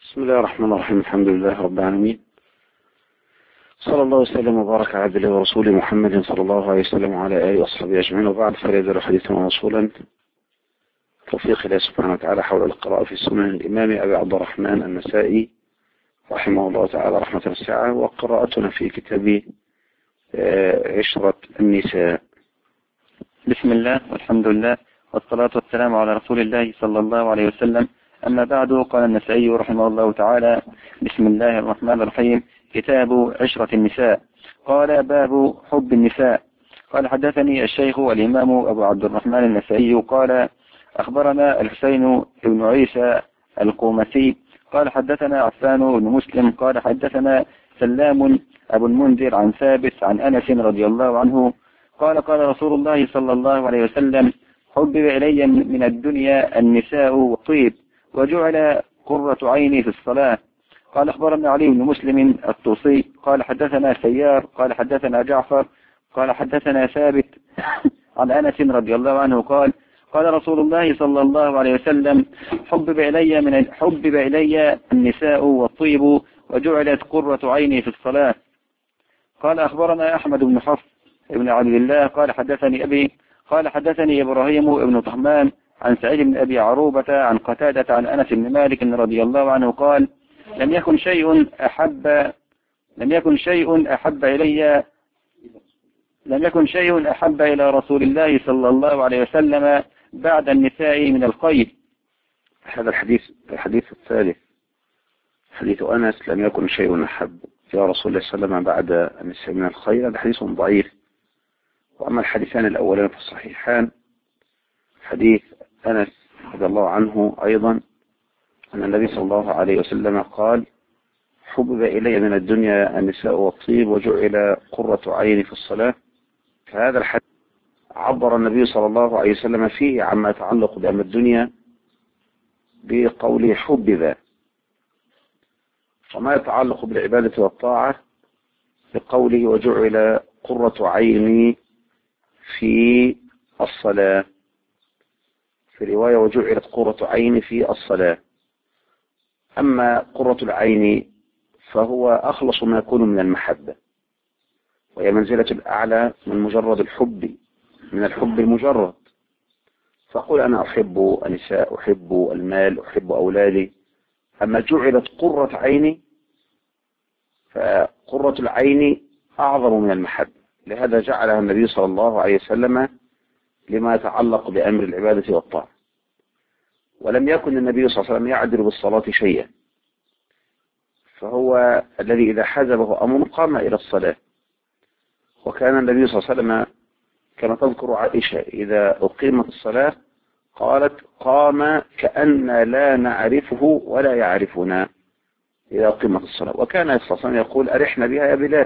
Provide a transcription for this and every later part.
بسم الله الرحمن الرحيم. الحمد لله رب العالمين، صلى الله وسلم وبارك على عبد الله ورسوله محمد صلى الله عليه وسلم وعلى آله وصحبه أجمعين، وبعد، فلا يزال حديثنا موصولا توفيق الله سبحانه وتعالى حول القراءة في سنن الإمام أبي عبد الرحمن النسائي رحمه الله تعالى رحمة واسعة، وقراءتنا في كتاب عشرة النساء. بسم الله والحمد لله والصلاة والسلام على رسول الله صلى الله عليه وسلم. أما بعد، قال النسائي رحمه الله تعالى: بسم الله الرحمن الرحيم. كتاب عشرة النساء. قال: باب حب النساء. قال: حدثني الشيخ والإمام أبو عبد الرحمن النسائي قال: أخبرنا الحسين بن عيسى القومسي قال: حدثنا عفان بن مسلم قال: حدثنا سلام أبو المنذر عن ثابت عن أنس رضي الله عنه قال: قال رسول الله صلى الله عليه وسلم: حبب إلي من الدنيا النساء والطيب، وجعل قرة عيني في الصلاة. قال: أخبرنا علي بن مسلم الطوسي قال: حدثنا سيار قال: حدثنا جعفر قال: حدثنا ثابت عن أنس رضي الله عنه قال: قال رسول الله صلى الله عليه وسلم: حبب إلي النساء والطيب، وجعلت قرة عيني في الصلاة. قال: أخبرنا أحمد بن حفص بن عبد الله قال: حدثني أبي قال: حدثني إبراهيم بن طهمان عن سعيد بن أبي عروبة عن قتادة عن أنس بن مالك رضي الله عنه قال: لم يكن شيء أحب إلى رسول الله صلى الله عليه وسلم بعد النساء من الخير. هذا الحديث الثالث، حديث أنس: لم يكن شيء أحب إلى رسول الله صلى الله عليه وسلم بعد النساء من الخير. هذا حديث ضعيف. وأما الحديثان الأولان في الصحيحان، حديث أنس رضي الله عنه أيضا أن النبي صلى الله عليه وسلم قال: حبب إلي من الدنيا النساء والطيب، وجعل قرة عيني في الصلاة. فهذا الحديث عبر النبي صلى الله عليه وسلم فيه عما يتعلق بأمر الدنيا بقوله حبب، وما يتعلق بالعبادة والطاعة بقوله وجعل قرة عيني في الصلاة. في رواية: وجعلت قرة عيني في الصلاة. أما قرة العين فهو أخلص ما يكون من المحبة، وهي منزلة الأعلى من مجرد الحب، من الحب المجرد. فقل: أنا أحب النساء، أحب المال، أحب أولادي. أما جعلت قرة عيني، فقرة العين أعظم من المحبة، لهذا جعلها النبي صلى الله عليه وسلم لما يتعلق بأمر العبادة والطاعة. ولم يكن النبي صلى الله عليه وسلم يعدل بالصلاة شيئا، فهو الذي إذا حزبه أمر قام إلى الصلاة. وكان النبي صلى الله عليه وسلم كما تذكر عائشة: إذا أقيمت الصلاة قالت: قام كأن لا نعرفه ولا يعرفنا إذا أقيمت الصلاة. وكان صلى الله عليه وسلم يقول: أرحنا بها يا بلال.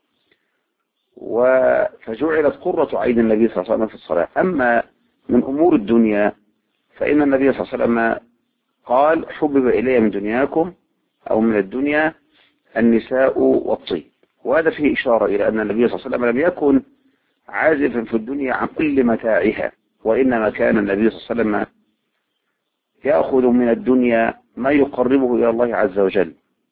فجعلت قرة عين النبي صلى الله عليه وسلم في الصلاة. أما من أمور الدنيا فإن النبي صلى الله عليه وسلم قال: حبب إلي من دنياكم أو من الدنيا النساء والطيب. وهذا فيه إشارة إلى أن النبي صلى الله عليه وسلم لم يكن عازفا في الدنيا عن كل متاعها، وإنما كان النبي صلى الله عليه وسلم يأخذ من الدنيا ما يقربه إلى الله عز وجل،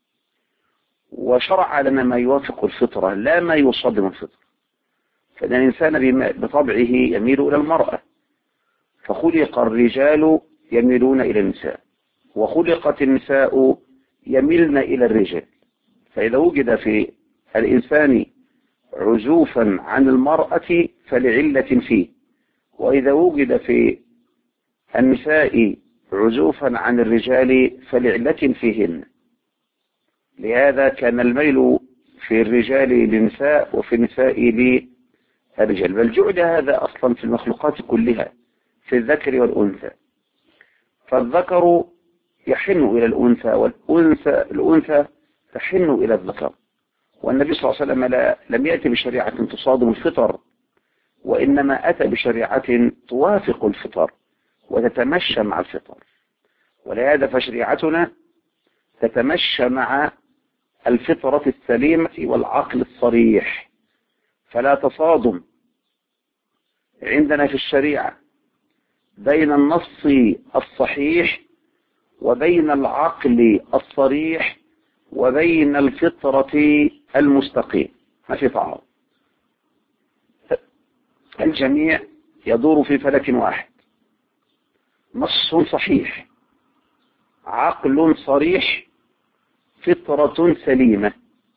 وشرع لنا ما يوافق الفطرة لا ما يصادم الفطرة. فإن الإنسان بطبعه يميل إلى المرأة، فخلق الرجال يميلون إلى النساء، وخلقت النساء يميلن إلى الرجال. فإذا وجد في الإنسان عزوفا عن المرأة فلعلة فيه، وإذا وجد في النساء عزوفا عن الرجال فلعلة فيهن. لهذا كان الميل في الرجال للنساء وفي النساء للرجال، بل جعل هذا أصلا في المخلوقات كلها، في الذكر والأنثى. فالذكر يحن إلى الأنثى، والأنثى تحن إلى الذكر. والنبي صلى الله عليه وسلم لم يأتي بشريعة تصادم الفطر، وإنما أتى بشريعة توافق الفطر وتتمشى مع الفطر. ولهذا فشريعتنا تتمشى مع الفطرة السليمة والعقل الصريح، فلا تصادم عندنا في الشريعة بين النص الصحيح وبين العقل الصريح وبين الفطرة المستقيم، ما في تعارض. الجميع يدور في فلك واحد، نص صحيح، عقل صريح، فطرة سليمة،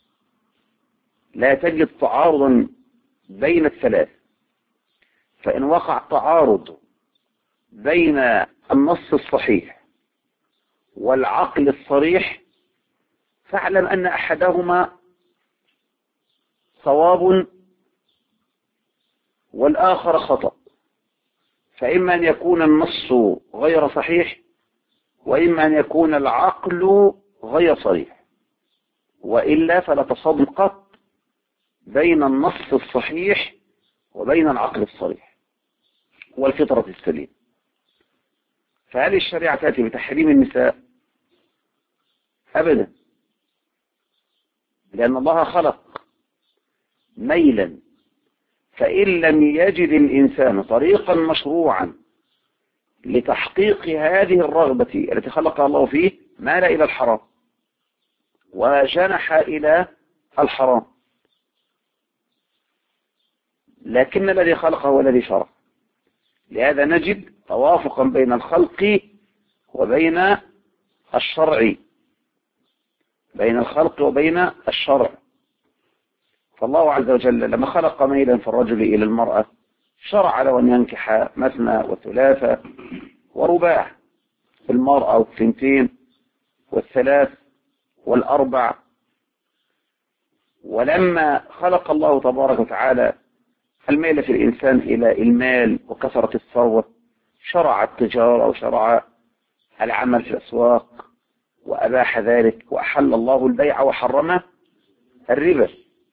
لا تجد تعارضا بين الثلاث. فإن وقع تعارض بين النص الصحيح والعقل الصريح فاعلم أن أحدهما صواب والآخر خطأ، فإما أن يكون النص غير صحيح وإما أن يكون العقل غير صريح، وإلا فلا تصادم قط بين النص الصحيح وبين العقل الصريح والفطرة السليمة. فهل الشريعة تأتي بتحريم النساء؟ أبدا، لأن الله خلق ميلا، فإن لم يجد الإنسان طريقا مشروعا لتحقيق هذه الرغبة التي خلقها الله فيه مال إلى الحرام وجنح إلى الحرام، لكن الذي خلقه هو الذي شرع. لهذا نجد توافقا بين الخلق وبين الشرع، بين الخلق وبين الشرع. فالله عز وجل لما خلق ميلا في الرجل إلى المرأة شرع له أن ينكح مثنى وثلاثة ورباع، المرأة والثنتين والثلاث والأربع. ولما خلق الله تبارك وتعالى الميل في الإنسان إلى المال وكثرة الثروة شرع التجارة وشرع العمل في الأسواق وأباح ذلك، وأحل الله البيع وحرم الربا،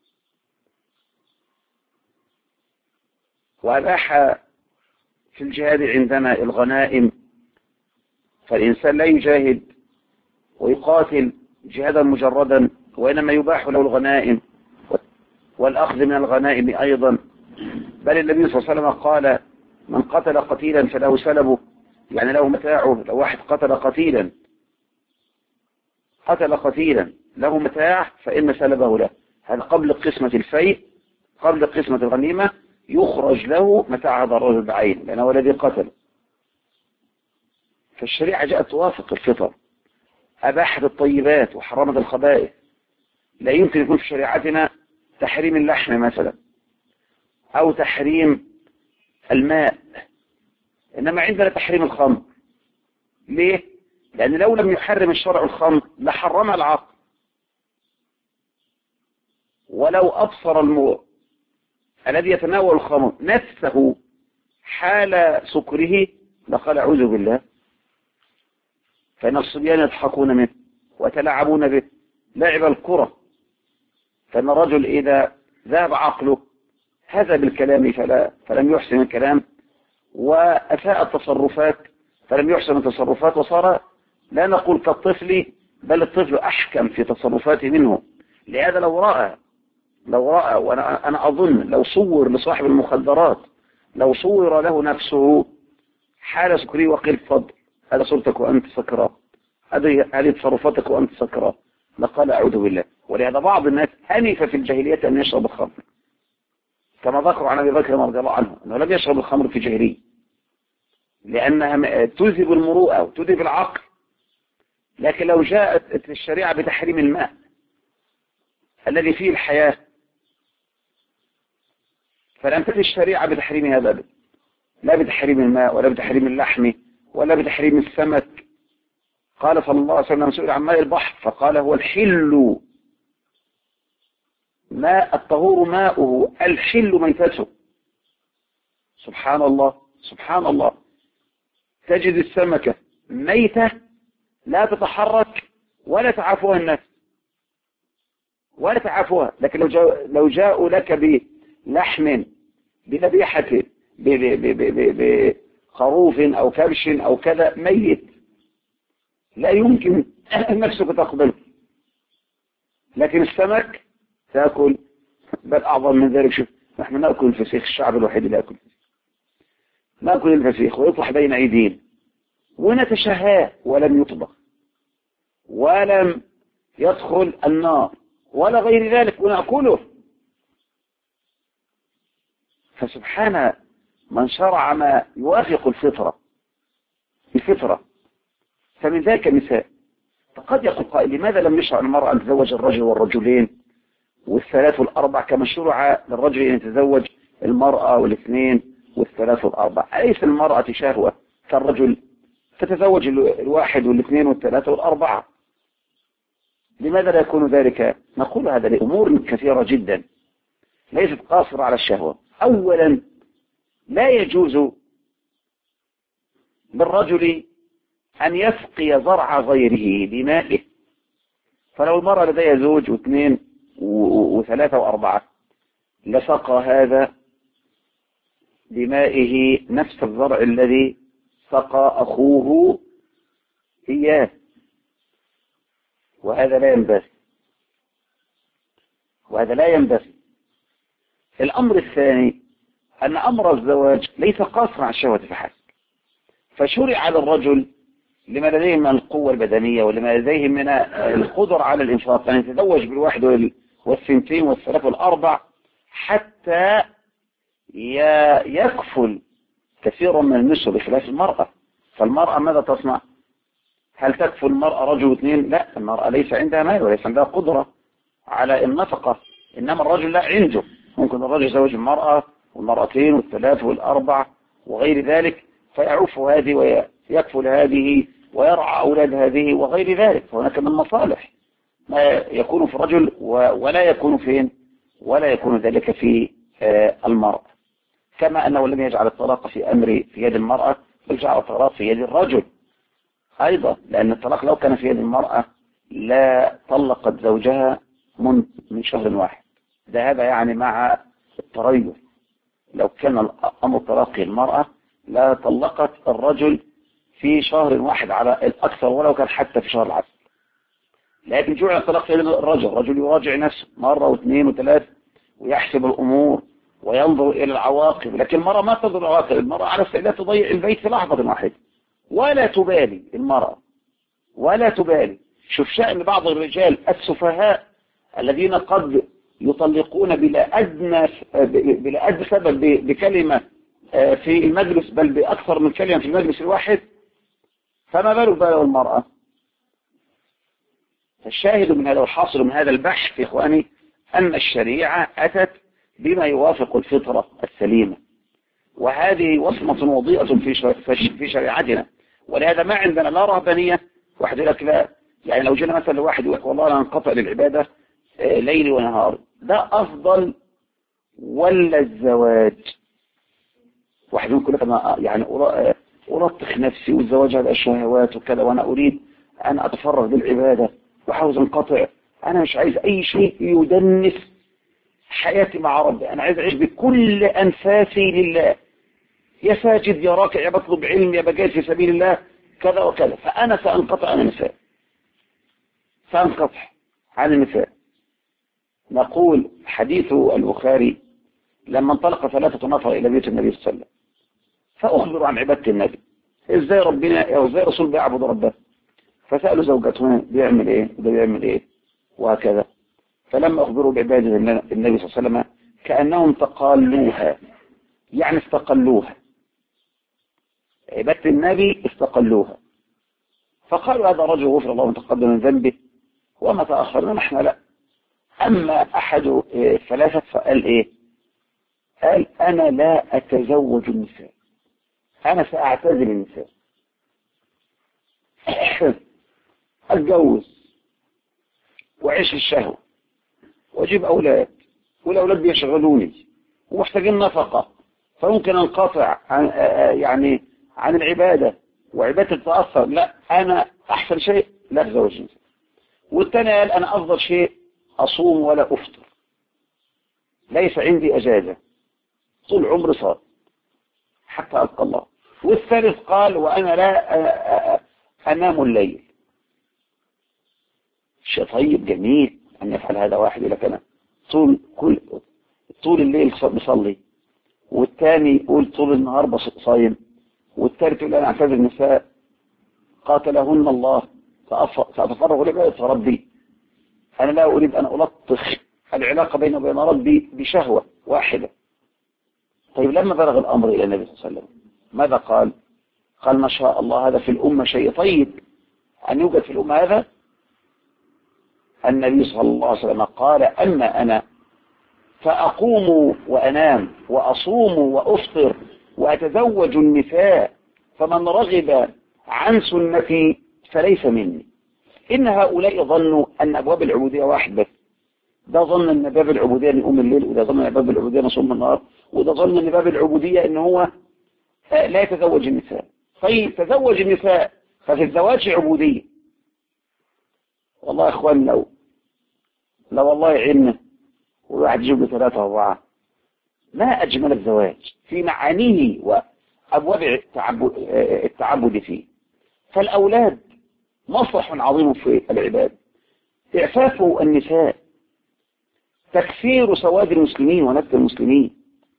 وأباح في الجهاد عندنا الغنائم، فالإنسان لا يجاهد ويقاتل جهادا مجردا، وإنما يباح له الغنائم والأخذ من الغنائم أيضا. بل النبي صلى الله عليه وسلم قال: من قتل قتيلا فله سلبه، يعني له متاعه. لو واحد قتل قتيلا له متاع فإن سلبه له، هذا قبل قسمة الفيء، قبل قسمة الغنيمة يخرج له متاع هذا الرجل بعين لأنه الذي قتل. فالشريعة جاءت توافق الفطر، أباحت الطيبات وحرمت الخبائث. لا يمكن يكون في شريعتنا تحريم اللحم مثلا أو تحريم الماء، إنما عندنا تحريم الخمر. ليه؟ لأن لو لم يحرم الشرع الخمر لحرم العقل، ولو أبصر الذي يتناول الخمر نفسه حال سكره لقال أعوذ بالله. فإن الصبيان يضحكون منه ويتلاعبون به لعب الكرة، فإن الرجل إذا ذهب عقله هذا بالكلام فلم يحسن الكلام، وأساء التصرفات فلم يحسن التصرفات، وصار لا نقول كالطفل بل الطفل أحكم في تصرفاته منه. لهذا لو رأى وأنا أظن لو صور لصاحب المخدرات، لو صور له نفسه حال سكري وقيل فضل هذا صورتك وأنت سكران، هذه تصرفاتك وأنت سكران، لقال أعوذ بالله. ولهذا بعض الناس أنف في الجاهلية أن يشرب الخمر، كما ذكروا عن أبي بكر رضي الله عنه أنه لم يشرب الخمر في جاهلية لأنها تذهب المروءة وتذهب العقل. لكن لو جاءت الشريعة بتحريم الماء الذي فيه الحياة فلم تأتي الشريعة بتحريم هذا أبدا، لا بتحريم الماء ولا بتحريم اللحم ولا بتحريم السمك. قال صلى الله عليه وسلم سئل عن ماء البحر فقال هو الحل، ماء الطهور ماؤه، الحل ميتته. سبحان الله سبحان الله، تجد السمكة ميتة لا تتحرك ولا تعافوها الناس ولا تعافوها، لكن لو جاءوا لك بلحم بذبيحة بخروف أو كبش أو كذا ميت لا يمكن نفسك تقبله، لكن السمك تأكل. بل أعظم من ذلك، شوف نحن نأكل الفسيخ، الشعب الوحيد اللي يأكل نأكل الفسيخ ويطرح بين أيدينا ونتشهاه ولم يطبخ ولم يدخل النار ولا غير ذلك ونأكله. فسبحان من شرع ما يوافق الفطرة. فمن ذلك مثال. فقد يقول قائل لماذا لم يشرع المرأة أن تتزوج الرجل والرجلين والثلاث والأربع كما شرع للرجل أن يتزوج المرأة والاثنين والثلاث والأربع؟ أليس المرأة شهوة كالرجل تتزوج الواحد والاثنين والثلاثة والأربعة؟ لماذا لا يكون ذلك؟ نقول هذا لأمور كثيرة جدا ليست قاصرة على الشهوة. أولا لا يجوز بالرجل أن يسقي زرع غيره بمائه. فلو المرأة لديها زوج واثنين وثلاثة وأربعة لسقى هذا بمائه نفس الزرع الذي سقى أخوه إياه، وهذا لا ينبغي. الأمر الثاني أن أمر الزواج ليس قاصرا على الشهوة فحسب، فشرع على الرجل لما لديه من القوة البدنية ولما لديه من القدرة على الإنفاق أن يتزوج بالواحد والثنتين والثلاث والأربع حتى يكفل كثيرا من النسوة بخلاف المرأة. فالمرأة ماذا تصنع؟ هل تكفل المرأة رجل واثنين؟ لا، المرأة ليس عندها مال وليس عندها قدرة على النفقة، إنما الرجل لا عنده. ممكن الرجل يزوج المرأة والمرأتين والثلاث والأربع وغير ذلك فيعوف هذه ويكفل هذه ويرعى أولاد هذه وغير ذلك. فهناك من مصالح ما يكون في الرجل ولا يكون فين، ولا يكون ذلك في المرأة. كما أنه لم يجعل الطلاق في يد المرأة بل جعل الطلاق في يد الرجل أيضا، لأن الطلاق لو كان في يد المرأة لا طلقت زوجها من شهر واحد. هذا يعني مع التريث. لو كان الأمر طلاق المرأة لا طلقت الرجل في شهر واحد على الأكثر ولو كان حتى في شهر العسل. لكن جعل الطلاق في يد الرجل يراجع نفسه مرة واثنين وثلاث ويحسب الأمور وينظر إلى العواقب. لكن المرأة ما تنظر العواقب، المرأة على استعداد تضيع البيت في لحظة واحدة ولا تبالي المرأة ولا تبالي. شوف شأن بعض الرجال السفهاء الذين قد يطلقون بلا أدنى سبب بكلمة في المجلس بل بأكثر من كلمة في المجلس الواحد، فما باله المرأة. فالشاهد من هذا والحاصل من هذا البحث يا إخواني أن الشريعة أتت بما يوافق الفطرة السليمة، وهذه وصمة وضيئة في شريعتنا. ولهذا ما عندنا لا رهبانية. واحد يقول لك لا، يعني لو جينا مثلا لواحد يقول لك والله أنا انقطع للعبادة ليلي ونهاري، ده أفضل ولا الزواج؟ واحد يقول لك أنا يعني أرطخ نفسي والزواج هذا شهوات وكذا، وأنا أريد أن أتفرغ بالعبادة وحاوز انقطع، أنا مش عايز أي شيء يدنس حياتي مع ربي، أنا عايز أعيش بكل أنفاسي لله، يا ساجد يا راكع يا بطلب علم يا بجاهد في سبيل الله كذا وكذا، فأنا سأنقطع عن النساء، سأنقطع عن النساء. نقول حديث البخاري لما انطلق 3 نفر إلى بيت النبي صلى الله عليه وسلم فأخبروا عن عبادة النبي، إزاي ربنا أو إزاي رسول بيعبد ربه، فسألوا زوجاتهم بيعمل إيه وده بيعمل إيه وهكذا. فلما أخبروا بعبادة النبي صلى الله عليه وسلم كأنهم تقالوها، يعني استقلوها، عبادة النبي استقلوها. فقالوا هذا رجل غفر الله تقدم من ذنبه وما تأخرنا نحن لا. أما أحد ثلاثة فقال إيه؟ قال أنا لا أتزوج النساء، أنا سأعتزل النساء، أتجوز وعيش الشهوة وأجيب أولاد والأولاد بيشغلوني ومحتاجين نفقة، فممكن أنقطع عن العبادة وعبادة تتأثر. لا، أنا أحسن شيء لا أتزوج النساء. والثاني قال أنا أفضل شيء أصوم ولا أفطر، ليس عندي أجازة، طول عمري صار حتى ألقى الله. والثالث قال وأنا لا أنام الليل. شيء طيب جميل أن يفعل هذا واحد، لكن أنا طول الليل بصلي، والثاني يقول طول النهار صايم، والثالث يقول أنا أعتذر النساء قاتلهن الله سأتفرغ لعبادة ربي. أنا لا أريد أن ألطخ العلاقة بيني وبين ربي بشهوة واحدة. طيب لما بلغ الأمر إلى النبي صلى الله عليه وسلم ماذا قال؟ قال ما شاء الله هذا في الأمة شيء طيب أن يوجد في الأمة هذا. النبي صلى الله عليه وسلم قال أما أنا فأقوم وأنام وأصوم وأفطر وأتزوج النساء فمن رغب عن سنتي فليس مني. إن هؤلاء ظنوا أن أبواب العبودية واحد بس. ده ظن أن باب العبودية نقوم الليل، وده ظن أن باب العبودية نصوم النهار، وده ظن أن باب العبودية أن هو لا يتزوج النساء. طيب تزوج النساء ففي الزواج عبودية. والله يا إخوان لو والله عنا وواحد يجيب له 3 أو 4 ما أجمل الزواج في معانيه وأبواب التعبد فيه. فالأولاد مصلح عظيم في العباد، إعفاف النساء، تكثير سواد المسلمين ونسل المسلمين،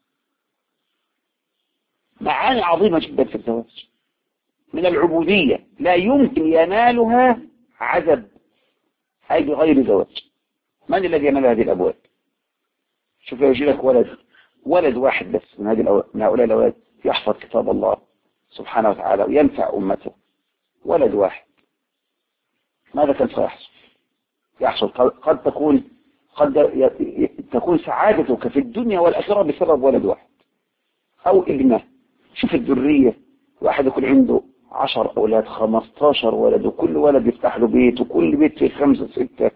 معاني عظيمة جدا في الزواج من العبودية لا يمكن ينالها عزب أي بغير زواج. من الذي ينال هذه الأبواب؟ شوف يجي لك ولد واحد بس من هؤلاء الأولاد يحفظ كتاب الله سبحانه وتعالى وينفع أمته، ولد واحد، ماذا كان سيحصل؟ قد تكون سعادتك في الدنيا والآخرة بسبب ولد واحد أو ابنه. شوف الذرية، واحد يكون عنده 10 أولاد 15 ولد، وكل ولد يفتح له بيت، وكل بيت فيه 5 6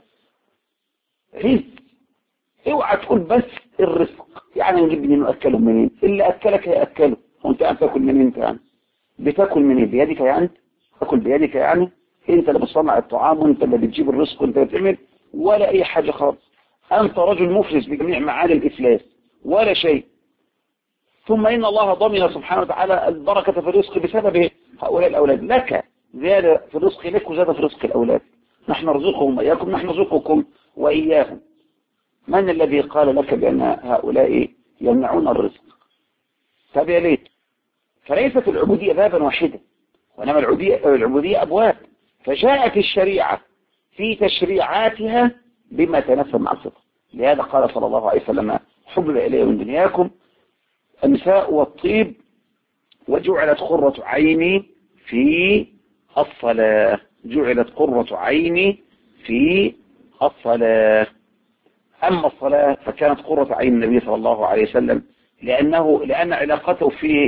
رزق. اوعى تقول بس الرزق يعني نجيب منين نأكلهم منين؟ اللي أكلك هيأكله، وانت تاكل منين؟ انت يعني بتاكل منين؟ بيدك يعني؟ تاكل بيدك يعني؟ انت اللي بتصنع الطعام وانت اللي بتجيب الرزق وانت اللي بتعمل ولا اي حاجة خالص. انت رجل مفلس بجميع معاني الافلاس ولا شيء. ثم ان الله ضمن سبحانه وتعالى البركة في الرزق بسبب هؤلاء الاولاد. لك زيادة في الرزق لك وزيادة في رزق الاولاد. نحن نرزقهم واياكم، نحن نرزقكم واياهم. من الذي قال لك بان هؤلاء يمنعون الرزق؟ طب يا ليت. فليست العبودية بابا واحدا، وإنما العبودية أبواب. فجاءت الشريعة في تشريعاتها بما تناسب مع الفطرة. لهذا قال صلى الله عليه وسلم حبب إلي من دنياكم النساء والطيب وجعلت قرة عيني في الصلاة. جعلت قرة عيني في الصلاة. أما الصلاة فكانت قرة عين النبي صلى الله عليه وسلم لأن علاقته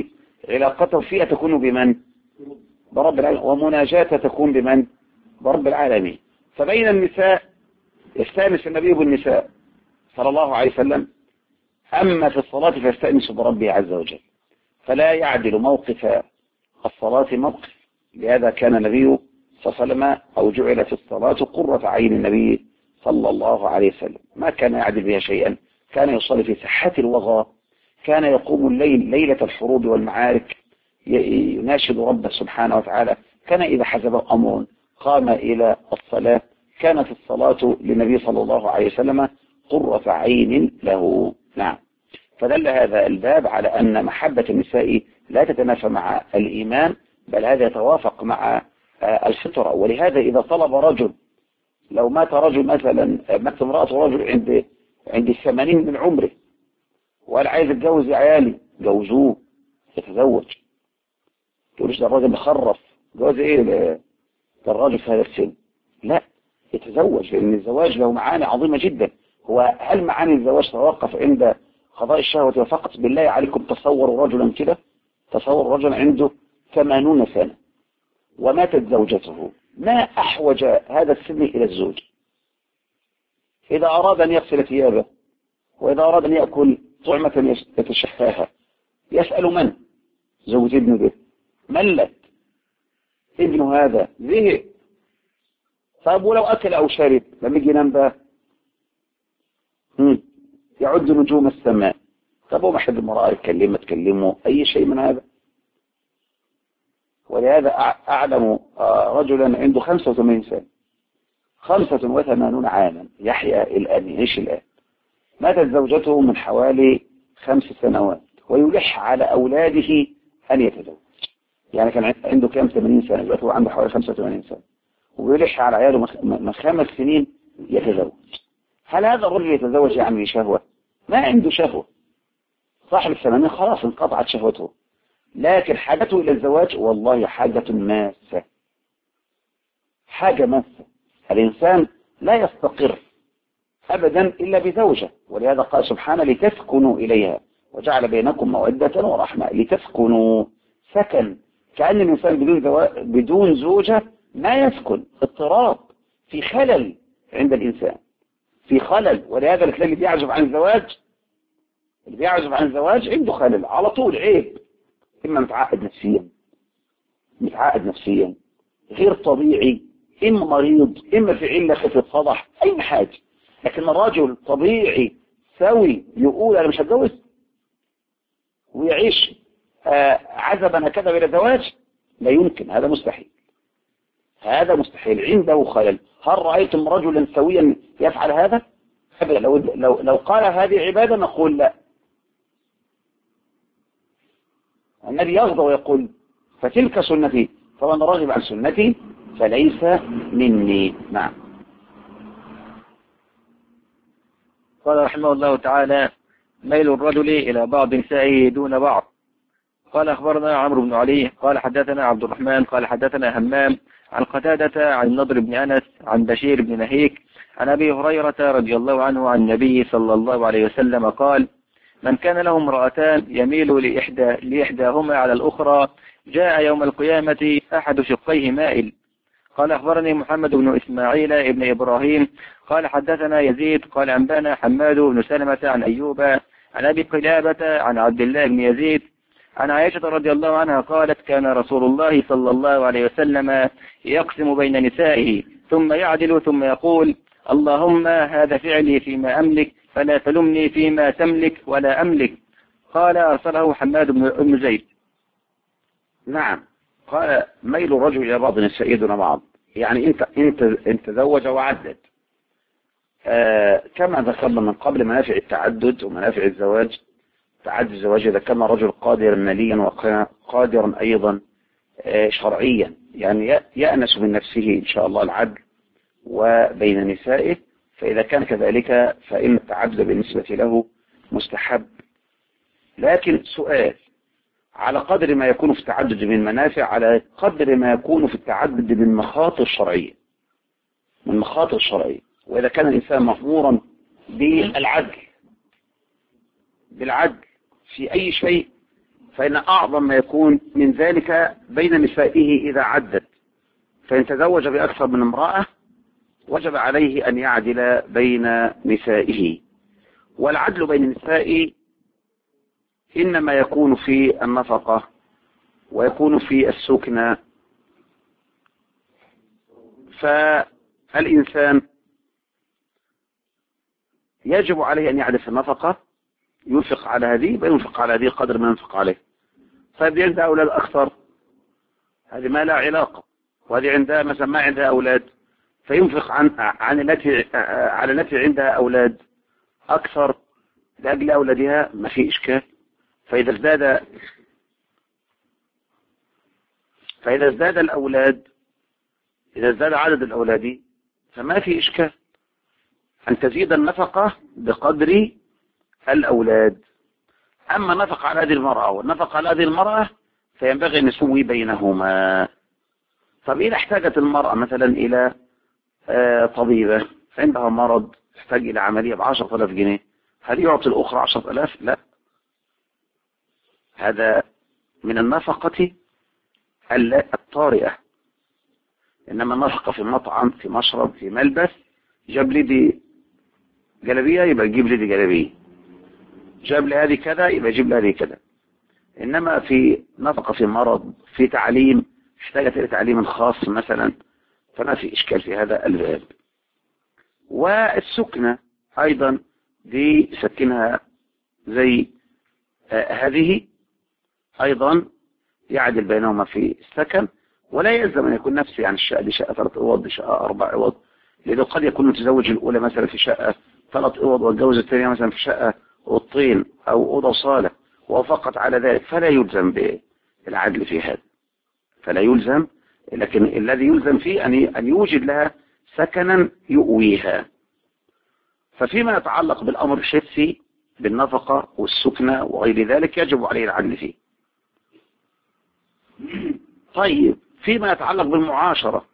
فيها تكون بمن؟ برب العالمين. ومناجاته تكون بمن؟ برب العالمين. فبين النساء يستأنس النبي بالنساء صلى الله عليه وسلم، أما في الصلاة فيستأنس بربه عز وجل، فلا يعدل موقف الصلاة موقف. لهذا كان النبي صلى الله عليه وسلم أو جعلت الصلاة قرة عين النبي صلى الله عليه وسلم، ما كان يعدل بها شيئا. كان يصلي في صحة الوغى، كان يقوم الليل ليلة الحروب والمعارك يناشد ربه سبحانه وتعالى، كان إذا حزبه أمر قام إلى الصلاة. كانت الصلاة للنبي صلى الله عليه وسلم قرة عين له. نعم. فدل هذا الباب على أن محبة النساء لا تتنافى مع الإيمان، بل هذا يتوافق مع الفطرة. ولهذا إذا طلب رجل، لو مات رجل مثلا، مات امرأة رجل عند 80 من عمره وقال عايز اتجوز عيالي، جوزوه يتزوج. تقولش ده الراجل مخرف، جواز ايه ده الراجل في هذا السن؟ لا، يتزوج، لأن الزواج له معاني عظيمة جدا. هل معاني الزواج توقف عند قضاء الشهوة وفقط؟ بالله عليكم تصوروا رجلا كده، تصور رجل عنده 80 سنة وماتت زوجته، ما أحوج هذا السن إلى الزوج؟ إذا أراد أن يغسل ثيابه وإذا أراد أن يأكل طعمة يتشهاها يسأل من؟ زوج ابنه به، ملت ابنه هذا زهق. طيب ولو أكل أو شرب لما يجي ينام بقى يعد نجوم السماء. طب هو محب المرأة تكلمه أي شيء من هذا. ولهذا أعلم رجلا عنده 85 سنة، 85 عاما، يحيا الآن، يعيش الآن. ماتت زوجته من حوالي 5 سنوات ويلح على أولاده أن يتزوج. يعني كان عنده كام؟ 80 سنة، دلوقتي هو عنده حوالي 85 سنة ويلح على عياله من 5 سنين يتزوج. هل هذا الرجل يتزوج يعني شهوة؟ ما عنده شهوة. صاحب 80 خلاص انقطعت شهوته، لكن حاجته إلى الزواج والله حاجة ماسة، حاجة ماسة. الإنسان لا يستقر أبدا إلا بزوجة، ولهذا قال سبحانه لتسكنوا إليها وجعل بينكم مودة ورحمة. لتسكنوا، سكن، كأن الإنسان بدون زوجة ما يسكن، اضطراب، في خلل عند الإنسان، في خلل. ولهذا اللي بيعزف عن الزواج، اللي بيعزف عن الزواج عنده خلل على طول، عيب. إما متعقد نفسيا غير طبيعي، إما مريض، إما في علة خفة فضح، أي حاجة. لكن الراجل طبيعي سوي يقول أنا مش هتجوز ويعيش عزبا هكذا بلا زواج، لا يمكن، هذا مستحيل، هذا مستحيل، عنده خلل. هل رأيتم رجلا سويا يفعل هذا؟ لو قال هذه عبادة نقول لا. النبي يغضب ويقول فتلك سنتي فمن رغب عن سنتي فليس مني. نعم. قال رحمه الله تعالى: ميل الرجل إلى بعض نسائه دون بعض. قال أخبرنا عمرو بن علي قال حدثنا عبد الرحمن قال حدثنا همام عن قتادة عن النضر بن أنس عن بشير بن نهيك عن أبي هريرة رضي الله عنه عن النبي صلى الله عليه وسلم قال: من كان له امرأتان يميل لإحداهما على الأخرى جاء يوم القيامة أحد شقيه مائل. قال أخبرني محمد بن إسماعيل ابن إبراهيم قال حدثنا يزيد قال أنبانا حماد بن سلمة عن أيوب عن أبي قلابة عن عبد الله بن يزيد عن عائشة رضي الله عنها قالت: كان رسول الله صلى الله عليه وسلم يقسم بين نسائه ثم يعدل ثم يقول: اللهم هذا فعلي فيما أملك فلا تلمني فيما تملك ولا أملك. قال: أرسله حماد بن زيد. نعم. قال: ميل الرجل إلى بعض نسائه دون بعض، يعني انت تزوج وعدد. كما ذكرنا من قبل منافع التعدد ومنافع الزواج. تعدد الزواج إذا كان الرجل قادرا ماليا وقادرا أيضا شرعيا، يعني يأنس من نفسه إن شاء الله العدل وبين نسائه، فإذا كان كذلك فإن التعدد بالنسبة له مستحب. لكن سؤال: على قدر ما يكون في التعدد من منافع على قدر ما يكون في التعدد من مخاطر شرعية، من مخاطر شرعية. وإذا كان الإنسان مأمورا بالعدل في أي شيء، فإن أعظم ما يكون من ذلك بين نسائه إذا عدد. فإن تزوج بأكثر من امرأة وجب عليه أن يعدل بين نسائه. والعدل بين النساء إنما يكون في النفقة ويكون في السكنى. فالإنسان يجب عليه أن يعدل في النفقة، ينفق على هذه وينفق على هذه قدر ما ينفق عليه. طيب دي عندها أولاد أكثر، هذه ما لا علاقة. وهذه عندها مثلا ما عندها أولاد فينفق على التي عندها أولاد أكثر لأجل أولادها، ما في إشكال. فإذا ازداد الأولاد، إذا ازداد عدد الأولاد فما في إشكال أن تزيد النفقة بقدر الأولاد. أما النفقة على هذه المرأة والنفقة على هذه المرأة فينبغي أن نسوي بينهما. طب إذا احتاجت المرأة مثلا إلى طبيبة عندها مرض تحتاج إلى عملية ب10,000 جنيه، هل يعطي الأخرى 10,000؟ لا، هذا من النفقة الطارئة. إنما النفقة في مطعم، في مشرب، في ملبس، جاب لي دي جلبية يبقى يجيب لي دي جلبية، جاب لي هذه كذا يبقى يجيب لي هذه كذا. إنما في نفقة في مرض، في تعليم، احتاجت إلى تعليم خاص مثلا، فما في إشكال في هذا الباب. والسكنة أيضا دي سكنها زي هذه أيضا يعدل بينهما في السكن، ولا يلزم أن يكون نفسي عن الشقة دي شقة 3 أوض، دي شقة 4 أوض، لأنه قد يكون متزوج الأولى مثلا في شقة 3 أوض والجوز الثانية مثلا في شقة أوضتين أو أوضة وصالة وفقط على ذلك، فلا يلزم بالعدل في هذا، فلا يلزم لكن الذي يلزم فيه أن يوجد لها سكنا يؤويها. ففيما يتعلق بالأمر الحسي بالنفقة والسكنة وغير ذلك يجب عليه العدل فيه. طيب فيما يتعلق بالمعاشرة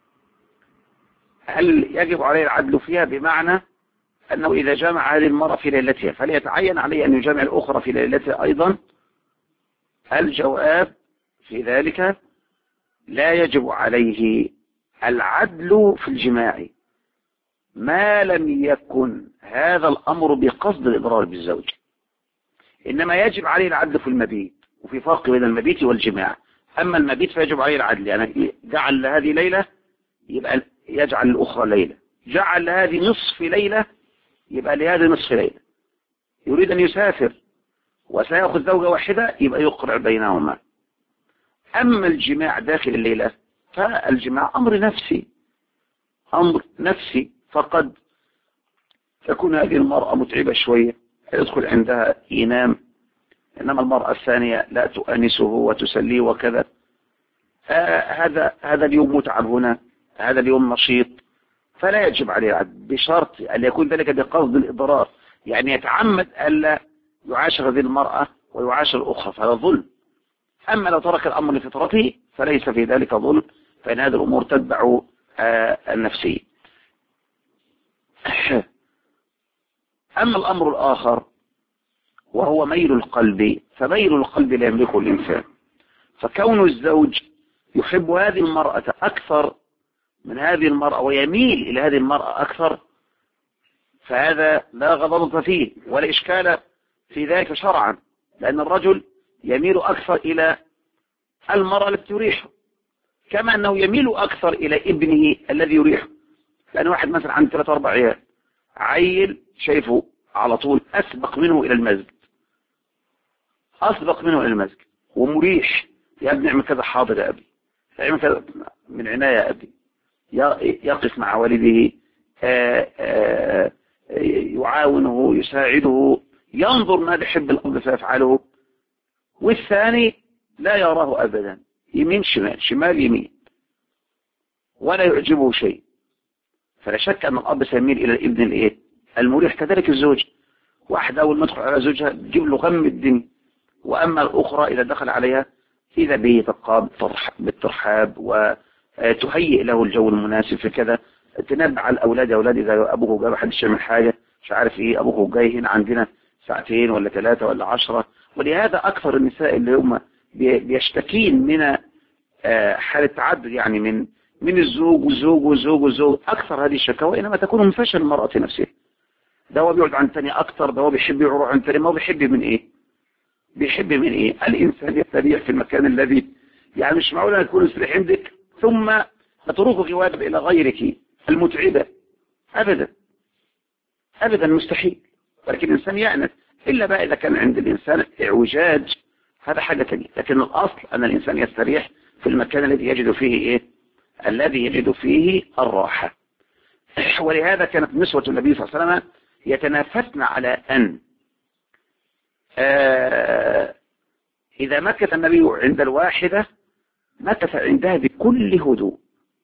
هل يجب عليه العدل فيها؟ بمعنى أنه إذا جامع هذه المرأة في ليلتها فليتعين عليه أن يجامع الأخرى في ليلتها أيضا؟ الجواب في ذلك لا يجب عليه العدل في الجماع ما لم يكن هذا الأمر بقصد الإضرار بالزوج، إنما يجب عليه العدل في المبيت، وفي فرق بين المبيت والجماع. أما المبيت فيجب عليه العدل، يعني جعل هذه ليلة يبقى يجعل الأخرى ليلة، جعل هذه نصف ليلة يبقى لهذه نصف ليلة. يريد أن يسافر وسيأخذ زوجة واحدة يبقى يقرع بينهما. أما الجماع داخل الليلة فالجماع أمر نفسي، فقد تكون هذه المرأة متعبة شوية يدخل عندها ينام، إنما المرأة الثانية لا تؤنسه وتسليه وكذا. هذا اليوم متعب هنا، هذا اليوم نشيط، فلا يجب عليه العدل بشرط أن يكون ذلك بقصد الإضرار، يعني يتعمد ألا يعاشر هذه المرأة ويعاشر الأخرى، فهذا ظلم. أما لو ترك الأمر لفطرته فليس في ذلك ظلم، فإن هذه الأمور تتبع النفسية. أما الأمر الآخر وهو ميل القلب، فميل القلب لا يملكه الإنسان، فكون الزوج يحب هذه المرأة أكثر من هذه المرأة ويميل إلى هذه المرأة أكثر، فهذا لا غضاضة فيه ولا إشكال في ذلك شرعا، لأن الرجل يميل أكثر إلى المرأة التي تريحه، كما أنه يميل أكثر إلى ابنه الذي يريحه. لأن واحد مثلا عنده 3-4 عيال، عيل شايفه على طول أسبق منه إلى المسجد ومريح، يا ابني اعمل كذا، حاضر يا أبي، اعمل كذا من عناية يا أبي، يقف مع والده، يعاونه يساعده، ينظر ما يحب الأب فيفعله. والثاني لا يراه أبدا، يمين شمال شمال يمين، ولا يعجبه شيء. فلا شك أن الأب سيميل إلى الابن المريح. كذلك الزوج، واحد أول ما تدخل على زوجها تجيب له غم الدنيا، وأما الأخرى إذا دخل عليها إذا به تلقى بالترحاب وتهيئ له الجو المناسب في كذا، تنبع على الأولاد، يا أولاد إذا أبوه جاء محدش يعمل حاجة، مش عارف إيه، أبوه جاي هنا عندنا 2 ولا 3 ولا 10. ولهذا أكثر النساء اللي هم بيشتكين من حالة تعدد، يعني من الزوج أكثر هذه الشكاوى إنما تكون من فشل المرأة نفسها. ده هو بيقعد عن الثاني أكثر، ده هو بيحب يروح عن الثاني، ما هو بيحب من إيه؟ الإنسان يستريح في المكان الذي، يعني مش معقول أن تكون يستريح عندك ثم تترك غواب إلى غيرك المتعبة، أبدا مستحيل. ولكن الإنسان يأنس، إلا بقى إذا كان عند الإنسان اعوجاج، هذا حاجة تانية. لكن الأصل أن الإنسان يستريح في المكان الذي يجد فيه الذي يجد فيه الراحة. ولهذا كانت نسوة النبي صلى الله عليه وسلم يتنافسن على أن إذا مكث النبي عند الواحدة مكث عندها بكل هدوء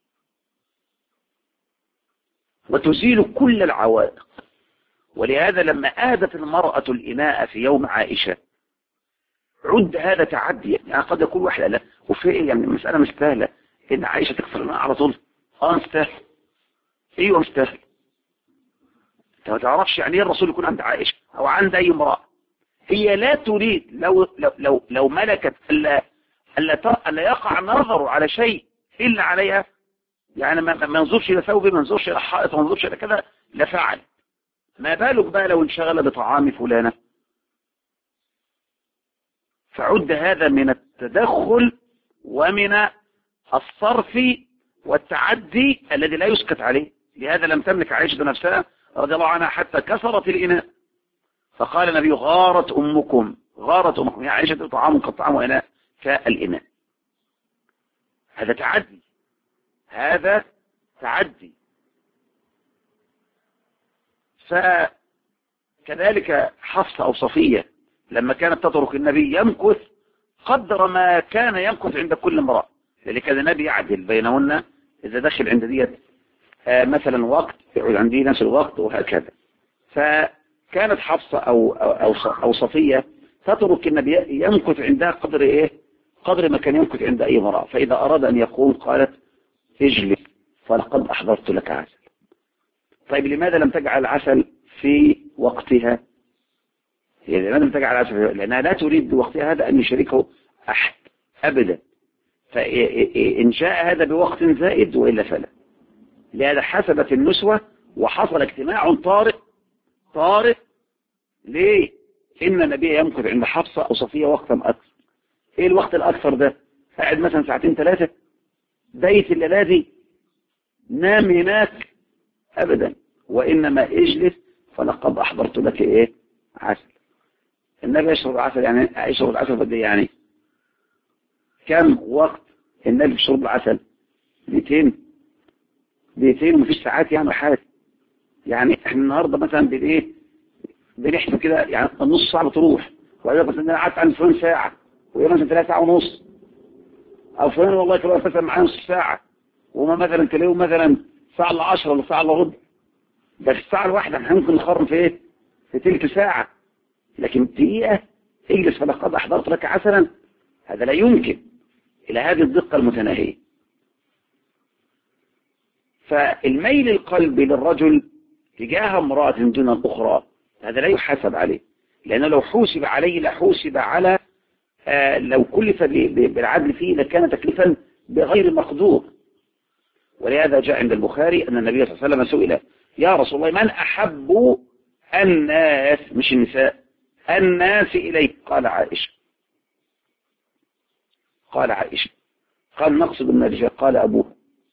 وتزيل كل العوائق. ولهذا لما أهدت المرأة الإناء في يوم عائشة عد هذا تعدي، يعني قد يقول واحد لا وفي يعني المسألة مستاهلة إن عائشة تكسر الماء على طول. مستاهل، ايوه مستاهل. انت ما تعرفش يعني ايه الرسول يكون عند عائشة او عند اي امرأة، هي لا تريد لو ملكت الا يقع نظر على شيء الا عليها، يعني ما ينظرش الى ثوبه، ما ينظرش الى حائط، ما ينظرش الى كذا، لفعل. ما بالك بقى لو انشغل بطعام فلانة؟ فعد هذا من التدخل ومن الصرف والتعدي الذي لا يسكت عليه. لهذا لم تملك عائشة نفسها رضي الله عنها حتى كسرت الإناء، فقال النبي غارت أمكم يا عائشة، طعام قد طعام إناء كالإناء. هذا تعدي. فكذلك حفصة أو صفية لما كانت تترك النبي يمكث قدر ما كان يمكث عند كل امرأة، لأن كان النبي يعدل بينهن إذا دخل عند ديت مثلا وقت يقعد عندي نفس الوقت وهكذا. فكانت حفصة أو صفية تترك النبي يمكث عندها قدر إيه؟ قدر ما كان يمكث عند أي امرأة، فإذا أراد أن يقوم قالت اجلس فلقد أحضرت لك عسل. طيب لماذا لم تجعل العسل في وقتها؟ يعني لماذا لم تجعل العسل؟ لأنها لا تريد بوقتها هذا أن يشاركه أحد أبدا، فإن جاء هذا بوقت زائد وإلا فلا. لهذا حسبت النسوة وحصل اجتماع طارئ. ليه؟ إن النبي يمكث عند حفصة أو صفية وقتا أكثر. إيه الوقت الأكثر ده؟ قاعد مثلا ساعتين 3 بيت الليلة دي، نام هناك أبدا، وإنما اجلس فلقد أحضرت لك إيه؟ عسل. النبي يشرب عسل، يعني يشرب العسل قد إيه يعني؟ كم وقت النبي يشرب العسل؟ 200 ومفيش ساعات يعني حاجة. يعني احنا النهاردة مثلا بالايه بنحسب كده، يعني النص ساعة بتروح، وإذا مثلا انا قعدت عند فلان ساعة وهي مثلا 3 ساعة ونص، او فلان والله كانوا مثلا معايا نص ساعة وما مثلا تلاقيهم مثلا ساعة إلا 10 ولا ساعة إلا ربع. ده في الساعة الواحدة احنا ممكن نخرم في ايه؟ في تلت ساعة. لكن دقيقة اجلس فلقد أحضرت لك عسلا، هذا لا يمكن إلى هذه الدقة المتناهية. فالميل القلبي للرجل تجاه امرأة دون الأخرى هذا لا يحاسب عليه، لأنه لو حوسب عليه لحوسب على لو كلف بالعدل فيه لكان تكليفا بغير مقدور. ولهذا جاء عند البخاري أن النبي صلى الله عليه وسلم سئل يا رسول الله من أحب الناس، مش النساء، الناس إليك؟ قال عائشة. قال نقصد من الرجال؟ قال أبوها.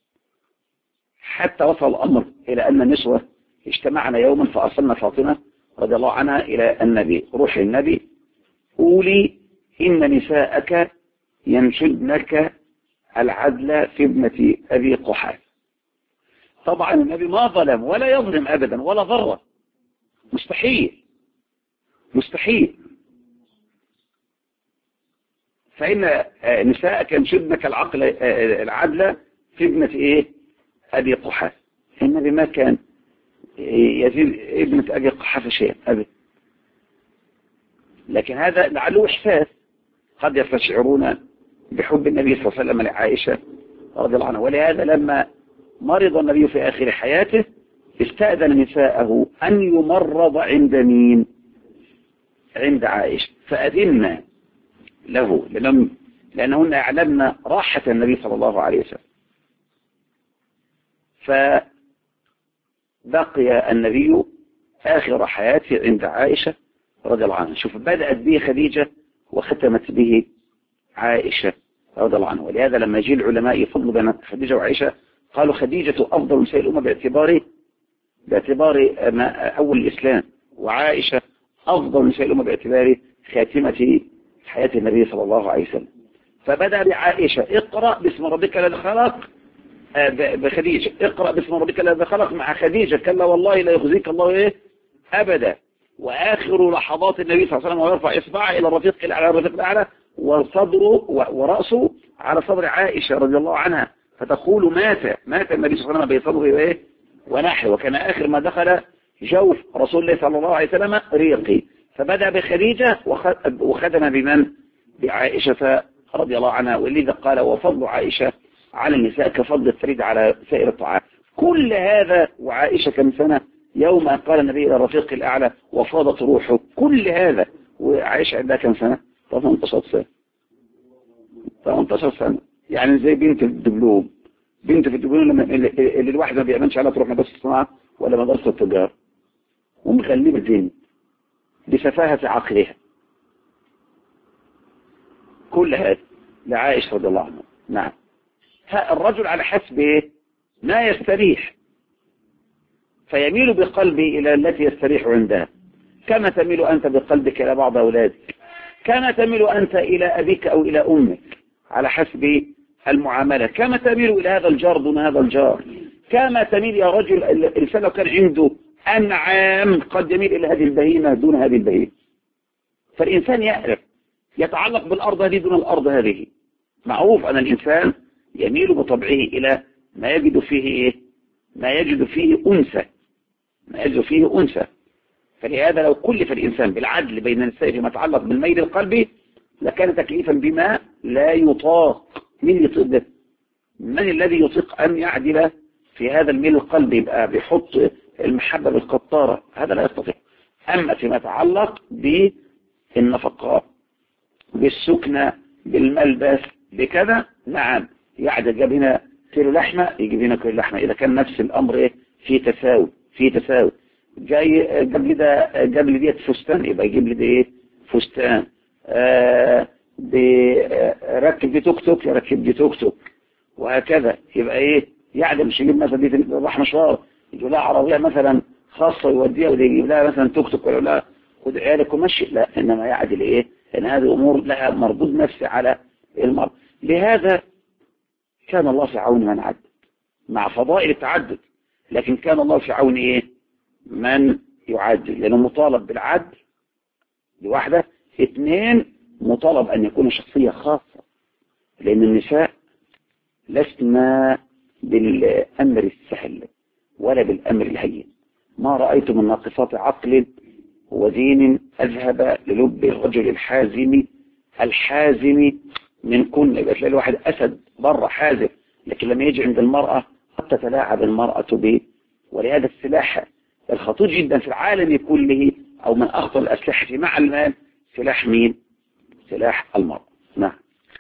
حتى وصل الأمر إلى أن النسوة اجتمعنا يوما فأرسلنا فاطمة رضي الله عنها إلى النبي، روح النبي قولي إن نساءك ينشدنك العدل في ابنة أبي قحافة. طبعا النبي ما ظلم ولا يظلم أبدا ولا ضره، مستحيل. فإن نساءك ينشدنك العدل في ابنة إيه؟ أبي قحافة. النبي ما كان يزيد ابنة أبي قحافة شيئا أبدا، لكن هذا لعله إحساس قد يستشعرون بحب النبي صلى الله عليه وسلم لعائشة رضي الله عنها. ولهذا لما مرض النبي في آخر حياته استأذن نساءه أن يمرض عند مين؟ عند عائشة، فأذنا له لأنهن يعلمن راحة النبي صلى الله عليه وسلم. فبقي النبي آخر حياته عند عائشة رضي الله عنها. شوف بدأت به خديجة وختمت به عائشة رضي الله عنها. ولهذا لما يجي العلماء يفضلوا بين خديجة وعائشة قالوا خديجة أفضل نساء الأمة باعتبار أول الإسلام، وعائشة أفضل نساء الأمة باعتبار خاتمة حياة النبي صلى الله عليه وسلم. فبدأ بعائشة اقرأ باسم ربك الذي خلق، بخديجة اقرأ باسم ربك الذي خلق، مع خديجة كلا والله لا يخزيك الله إيه أبدا. وآخر لحظات النبي صلى الله عليه وسلم ويرفع إصبعه إلى الرفيق الأعلى وصدره ورأسه على صدر عائشة رضي الله عنها، فتقول مات النبي صلى الله عليه وسلم بصدره إيه ونحره، وكان آخر ما دخل جوف رسول الله صلى الله عليه وسلم ريقي. فبدأ بخديجة وختم بمن؟ بعائشة رضي الله عنها. ولذا قال وفضل عائشة على النساء كفضل الثريد على سائر الطعام. كل هذا وعائشة كم سنة يوم أن قال النبي إلى الرفيق الأعلى وفاضت روحه، كل هذا وعائشة عندها كم سنة؟ 18 سنة. يعني زي بنت الدبلوم، بنت في الدبلوم اللي الواحد ما بيأمنش عليها تروح مدرسة الصناعة ولا مدرسة التجارة، ومغلبة الدين بسفاهة عقلها. كل هذا لعائشة رضي الله عنها. نعم. الرجل على حسب ما يستريح فيميل بقلبه إلى التي يستريح عندها، كما تميل أنت بقلبك إلى بعض أولادك، كما تميل أنت إلى أبيك أو إلى أمك على حسب المعاملة، كما تميل إلى هذا الجار دون هذا الجار، كما تميل يا رجل الإنسان لو كان عنده أنعام قد يميل إلى هذه البهيمة دون هذه البهيمة. فالإنسان يعرف يتعلق بالأرض هذه دون الأرض هذه. معروف أن الإنسان يميل بطبعه إلى ما يجد فيه إيه؟ ما يجد فيه أنثى، ما يجد فيه أنثى. فلهذا لو كلف الإنسان بالعدل بين النساء فيما يتعلق بالميل القلبي لكان تكليفا بما لا يطاق. من يطيق ده؟ من الذي يطيق أن يعدل في هذا الميل القلبي؟ يبقى بيحط المحبة بالقطارة، هذا لا يستطيع. أما فيما يتعلق بالنفقات، بالسكنة، بالملبس، بكذا، نعم يعدل. جاب هنا كيلو لحمة يجيب هنا كيلو لحمة إذا كان نفس الأمر إيه؟ في تساوي، في تساوي. جاي جاب لي ده، جاب لي ديت فستان يبقى يجيب لي ده إيه؟ فستان. ركب دي توك توك يركب دي توك توك، وهكذا. يبقى إيه؟ يعدل. مش يجيب مثلا دي راح مشوار يجيب لها عربية مثلا خاصة يوديها، وده يجيب لها مثلا توك توك ولا لا خد عيالك ومشي، لا، إنما يعدل إيه؟ إن هذه أمور لها مردود نفسي على المرء. لهذا كان الله في عون من عدد مع فضائل التعدد، لكن كان الله في عون إيه؟ من يعدل، لأنه مطالب بالعدل لوحده. اثنين، مطالب أن يكون شخصية خاصة، لأن النساء لسنا بالأمر السهل ولا بالأمر الهين. ما رأيت من ناقصات عقل ودين أذهب للب الرجل الحازم من كن. يبقى تلاقي الواحد أسد بره حازم، لكن لما يجي عند المرأة قد تتلاعب المرأة به. ولهذا السلاح الخطير جدا في العالم كله، أو من أخطر الأسلحة مع المال، سلاح مين؟ سلاح المرأة. نعم.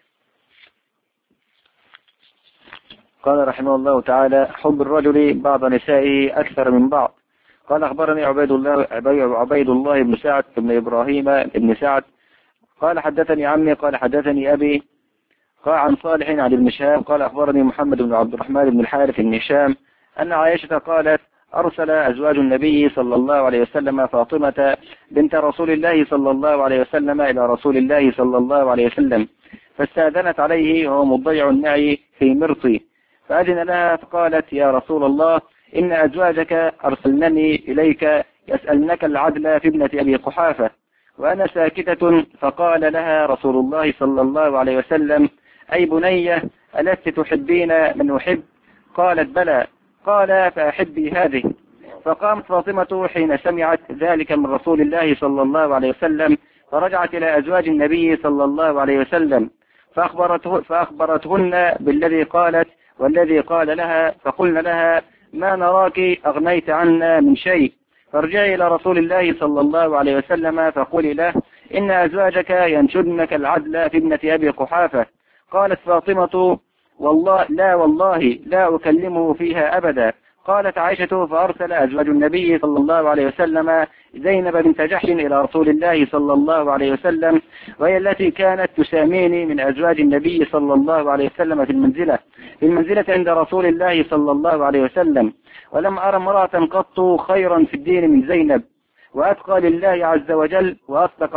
قال رحمه الله تعالى: حب الرجل بعض نسائه أكثر من بعض. قال: أخبرني عبيد الله بن سعد بن إبراهيم بن سعد قال: حدثني عمي قال: حدثني أبي قال عن صالح عن ابن شهاب قال: أخبرني محمد بن عبد الرحمن بن الحارث بن هشام أن عائشة قالت: أرسل أزواج النبي صلى الله عليه وسلم فاطمة بنت رسول الله صلى الله عليه وسلم إلى رسول الله صلى الله عليه وسلم، فاستأذنت عليه وهو مضيع معي في مرطي، فأذن لها فقالت: يا رسول الله، إن أزواجك أرسلنني إليك يسألنك العدل في ابنة أبي قحافة، وأنا ساكتة. فقال لها رسول الله صلى الله عليه وسلم: أي بنية، ألست تحبين من أحب؟ قالت: بلى. قال: فأحبي هذه. فقامت فاطمة حين سمعت ذلك من رسول الله صلى الله عليه وسلم، فرجعت إلى أزواج النبي صلى الله عليه وسلم فأخبرتهن بالذي قالت والذي قال لها، فقلن لها: ما نراك أغنيت عنا من شيء، فارجعي إلى رسول الله صلى الله عليه وسلم فقولي له: إن أزواجك ينشدنك العدل في ابنة أبي قحافة. قالت فاطمة: والله لا أكلمه فيها أبدا. قالت عائشة: فأرسل أزواج النبي صلى الله عليه وسلم زينب بنت جحش إلى رسول الله صلى الله عليه وسلم، وهي التي كانت تساميني من أزواج النبي صلى الله عليه وسلم في المنزلة عند رسول الله صلى الله عليه وسلم، ولم أرى امرأة قط خيرا في الدين من زينب، وأتقى لله عز وجل، وأصدق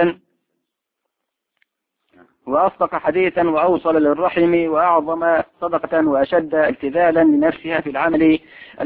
حديثا وأوصل للرحم، وأعظم صدقة، وأشد ابتذالا لنفسها في العمل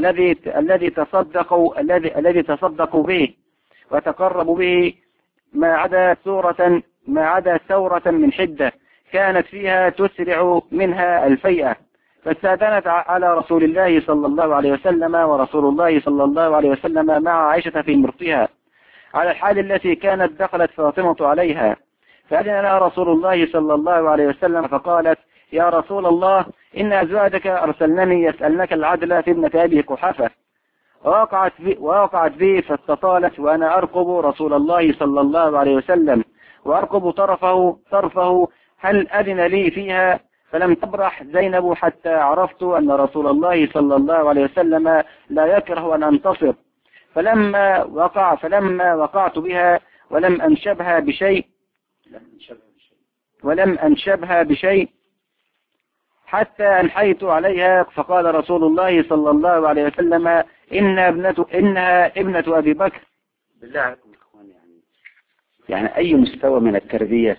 الذي تصدقوا به وتقربوا به، ما عدا ثورة من حدة كانت فيها تسرع منها الفيئة. فاستأذنت على رسول الله صلى الله عليه وسلم، ورسول الله صلى الله عليه وسلم مع عائشة في مرطها على الحال التي كانت دخلت فاطمة عليها، فأذن لها رسول الله صلى الله عليه وسلم فقالت: يا رسول الله، إن أزواجك أرسلنني يسألنك العدل في ابنة أبي قحافة. ووقعت بي فاستطالت، وأنا أرقب رسول الله صلى الله عليه وسلم وأرقب طرفه هل أذن لي فيها، فلم تبرح زينب حتى عرفت أن رسول الله صلى الله عليه وسلم لا يكره أن أنتصر، فلما وقعت بها ولم أنشبها بشيء حتى أنحيت عليها، فقال رسول الله صلى الله عليه وسلم: إنها ابنة أبي بكر. بالله عليكم يا إخوان، يعني أي مستوى من التربية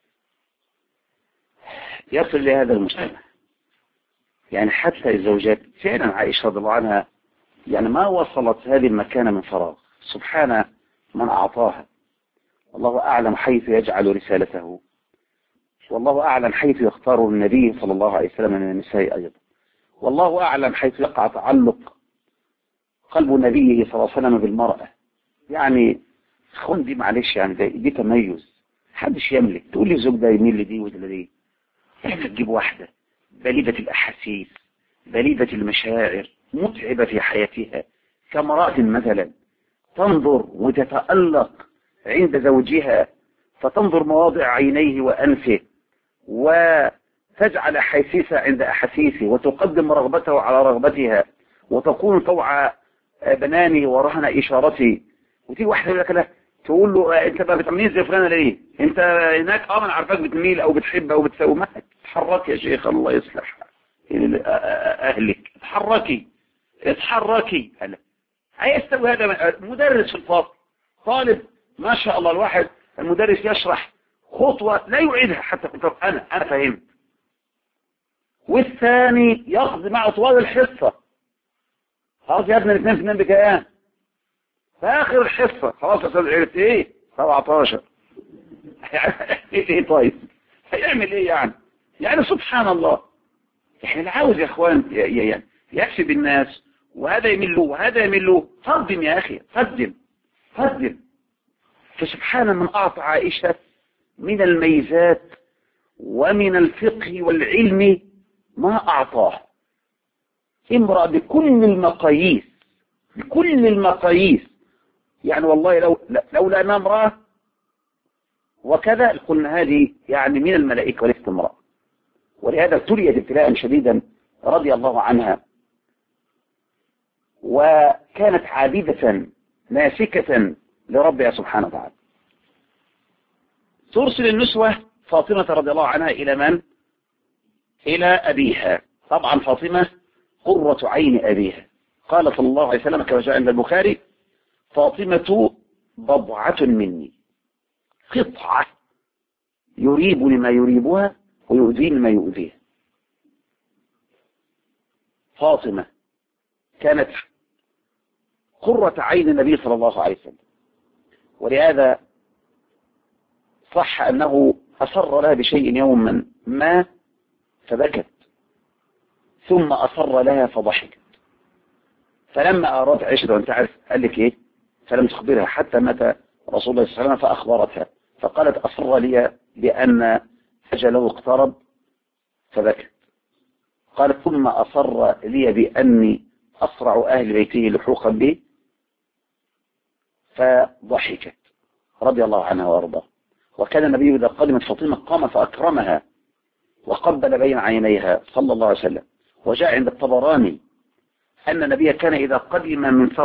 يصل لهذا المستوى؟ يعني حتى الزوجات فعلا عائشة رضي الله عنها يعني ما وصلت هذه المكانة من فراغ، سبحان من أعطاها. الله أعلم حيث يجعل رسالته. والله أعلم حيث يختار النبي صلى الله عليه وسلم من النساء أيضا، والله أعلم حيث يقع تعلق قلب نبيه صلى الله عليه وسلم بالمرأة. يعني اخوان دي معلش يعني دي تميز، محدش يملك تقول لي الزوج ده يميل لدي ولا دي. انت تجيب واحدة بليدة الأحاسيس بليدة المشاعر متعبة في حياتها كامرأة مثلا، تنظر وتتألق عند زوجها، فتنظر مواضع عينيه وأنفه وتجعل حيثيسها عند أحاسيسه، وتقدم رغبته على رغبتها، وتكون طوع بنانه ورهن إشارته. وتيجي واحدة يقول لك لا، تقول له انت بقى بتعملين زي فلانة ليه؟ انت هناك انا عارفاك بتميل او بتحب او بتسوي. ما تتحرك يا شيخ، الله يصلح اهلك، اتحركي. هلا هيستوي هذا مدرس في الفصل، طالب ما شاء الله، الواحد المدرس يشرح خطوة لا يعيدها حتى انا فهمت، والثاني يقضي معه طوال الحصة. خلاص يا ابني الاثنين في اثنين بكام؟ في اخر الحصة خلاص يا استاذ عرفت ايه؟ 17. هيعمل ايه طيب؟ هيعمل ايه يعني سبحان الله. احنا اللي عاوز يا اخوان يعني يكسب الناس، وهذا يميل له وهذا يميل له. قدم يا اخي، قدم. فسبحان من اعطى عائشة من الميزات ومن الفقه والعلم ما اعطاه. امرأة بكل المقاييس. يعني والله لولا انها امرأة وكذا قلنا هذه يعني من الملائكة وليست امرأة. ولهذا ابتليت ابتلاء شديدا رضي الله عنها، وكانت عابدة ناسكة لربها سبحانه وتعالى. ترسل النسوة فاطمة رضي الله عنها إلى من؟ إلى أبيها. طبعا فاطمة قرة عين أبيها. قال صلى الله عليه وسلم كما جاء عند البخاري: فاطمة بضعة مني، قطعة يريبني ما يريبها ويؤذيني ما يؤذيها. فاطمة كانت قرة عين النبي صلى الله عليه وسلم، ولهذا صح أنه أصر لها بشيء يوما ما فبكت، ثم أصر لها فضحكت. فلما أراد عائشة أن تعرف قال لك إيه؟ فلم تخبرها حتى مات رسول الله صلى الله عليه وسلم فأخبرتها، فقالت: أصر لي بأن أجله اقترب فبكت. قالت: ثم أصر لي بأني أسرع أهل بيته لحوقا به فضحكت رضي الله عنها وارضاها. وكان النبي إذا قدمت فاطمة قام فأكرمها وقبل بين عينيها صلى الله عليه وسلم. وجاء عند الطبراني أن النبي كان إذا قدم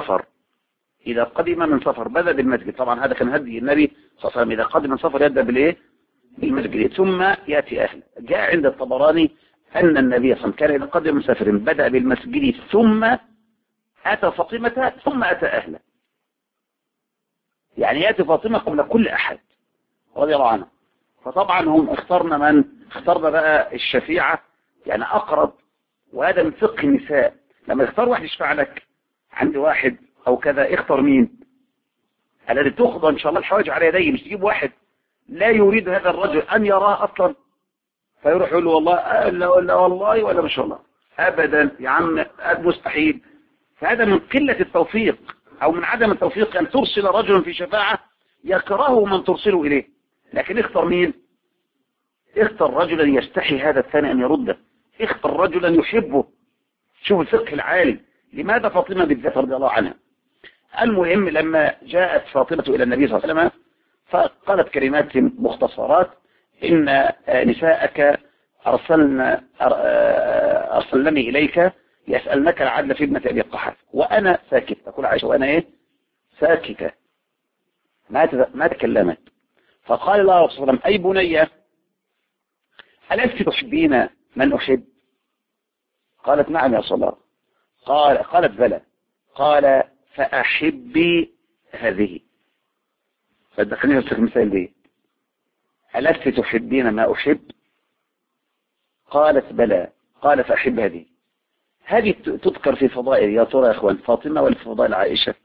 من سفر بدأ بالمسجد. طبعا هذا كان هدي النبي صلى الله عليه وسلم، إذا قدم من سفر يبدأ بالإيه؟ بالمسجد ثم يأتي أهله. جاء عند الطبراني أن النبي صلى الله عليه وسلم كان إذا قدم من سفر بدأ بالمسجد ثم أتى فاطمة ثم أتى أهله، يعني يأتي فاطمة قبل كل أحد رضي الله عنه. فطبعا هم اخترنا بقى الشفيعة، يعني أقرب. وهذا من فقه النساء، لما تختار واحد يشفع لك عند واحد أو كذا، اختر مين؟ الذي تخضى إن شاء الله الحواج على يديه. مش تجيب واحد لا يريد هذا الرجل أن يراه أصلا فيروح يقول له والله لا والله ولا ما شاء الله أبدا يا عم، مستحيل. فهذا من قلة التوفيق أو من عدم التوفيق أن ترسل رجلا في شفاعة يكره من ترسله إليه. لكن اختر مين؟ اختر رجلا يستحي هذا الثاني أن يرده، اختر رجلا يحبه. شوف الفقه العالي. لماذا فاطمة بالذات رضي الله عنها؟ المهم لما جاءت فاطمة إلى النبي صلى الله عليه وسلم فقالت كلمات مختصرات: إن نساءك أرسلني إليك يسألنك العدل في ابنة أبي القحاف وأنا ساكت. أقول عائشة وأنا إيه؟ ساكتة، ما تكلمت. فقال الله صلى الله عليه وسلم: أي بنية، ألست تحبين من أحب؟ قالت: نعم يا رسول الله. قالت: بلى. قال: فأحبي هذه. فدخلني في المثال دي: ألست تحبين ما أحب؟ قالت: بلى. قال: فأحب هذه تذكر في فضائل يا ترى يا أخوان فاطمة ولا في فضائل عائشة؟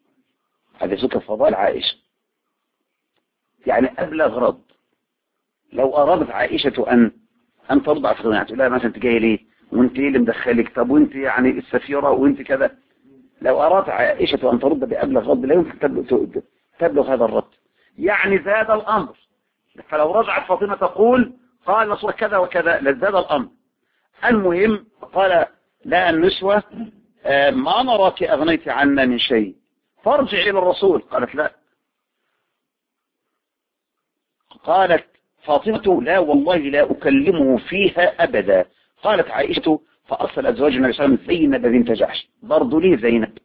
هذه تذكر في فضائل عائشة، يعني أبلغ رد. لو أرادت عائشة أن ترضع في غنى تقول لها مثلا أنت جاي ليه وأنت إيه اللي مدخلك طب وأنت يعني السفيرة وأنت كذا، لو أرادت عائشة أن ترد بأبلغ رد لا يمكن تبلغ هذا الرد، يعني زاد الأمر. فلو رجعت فاطمة تقول قال رسول كذا وكذا لزاد الأمر. المهم قال لا النسوة ما نراك أغنيت عنا من شيء فارجع إلى الرسول. قالت لا. قالت فاطمة لا والله لا أكلمه فيها أبدا. قالت عائشة فأرسل أزواج النبي صلى الله عليه وسلم زينب بنت جحش. برضو ليه زينب؟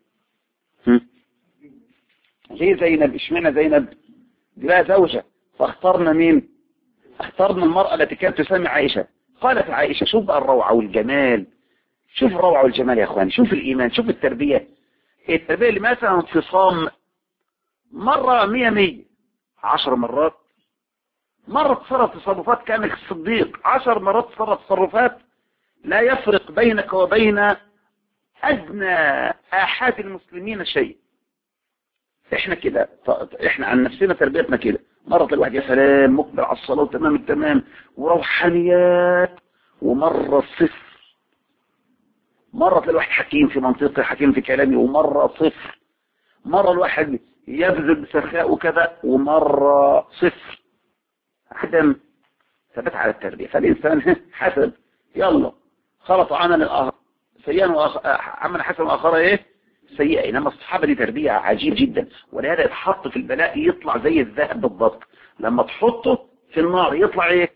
ليه زينب؟ اشمعنى زينب؟ دي لها زوجة فاخترنا مين؟ اخترنا المرأة التي كانت تسمي عائشة. قالت عائشة شوف بقى الروعة والجمال، شوف الروعة والجمال يا اخواني، شوف الإيمان، شوف التربية اللي مثلا انفصام مرة 100 10 مرات، مرة تصرف تصرفات كأنك الصديق 10 مرات تصرف تصرفات لا يفرق بينك وبين أدنى آحاد المسلمين شيء. احنا كده، احنا عن نفسنا تربيتنا كده، مرة الواحد يا سلام مقبل على الصلاة تمام التمام وروحانيات، ومرة صفر، مرة الواحد حكيم في منطقه حكيم في كلامه ومرة صفر، مرة الواحد يبذل بسخاء وكذا ومرة صفر. عدم ثبت على التربية. فالإنسان حسب يلا خلط عمل سيئا عمل حسن وآخر ايه سيئة. إنما الصحابة دي تربية عجيب جدا، ولهذا يتحط في البلاء يطلع زي الذهب بالضبط، لما تحطه في النار يطلع ايه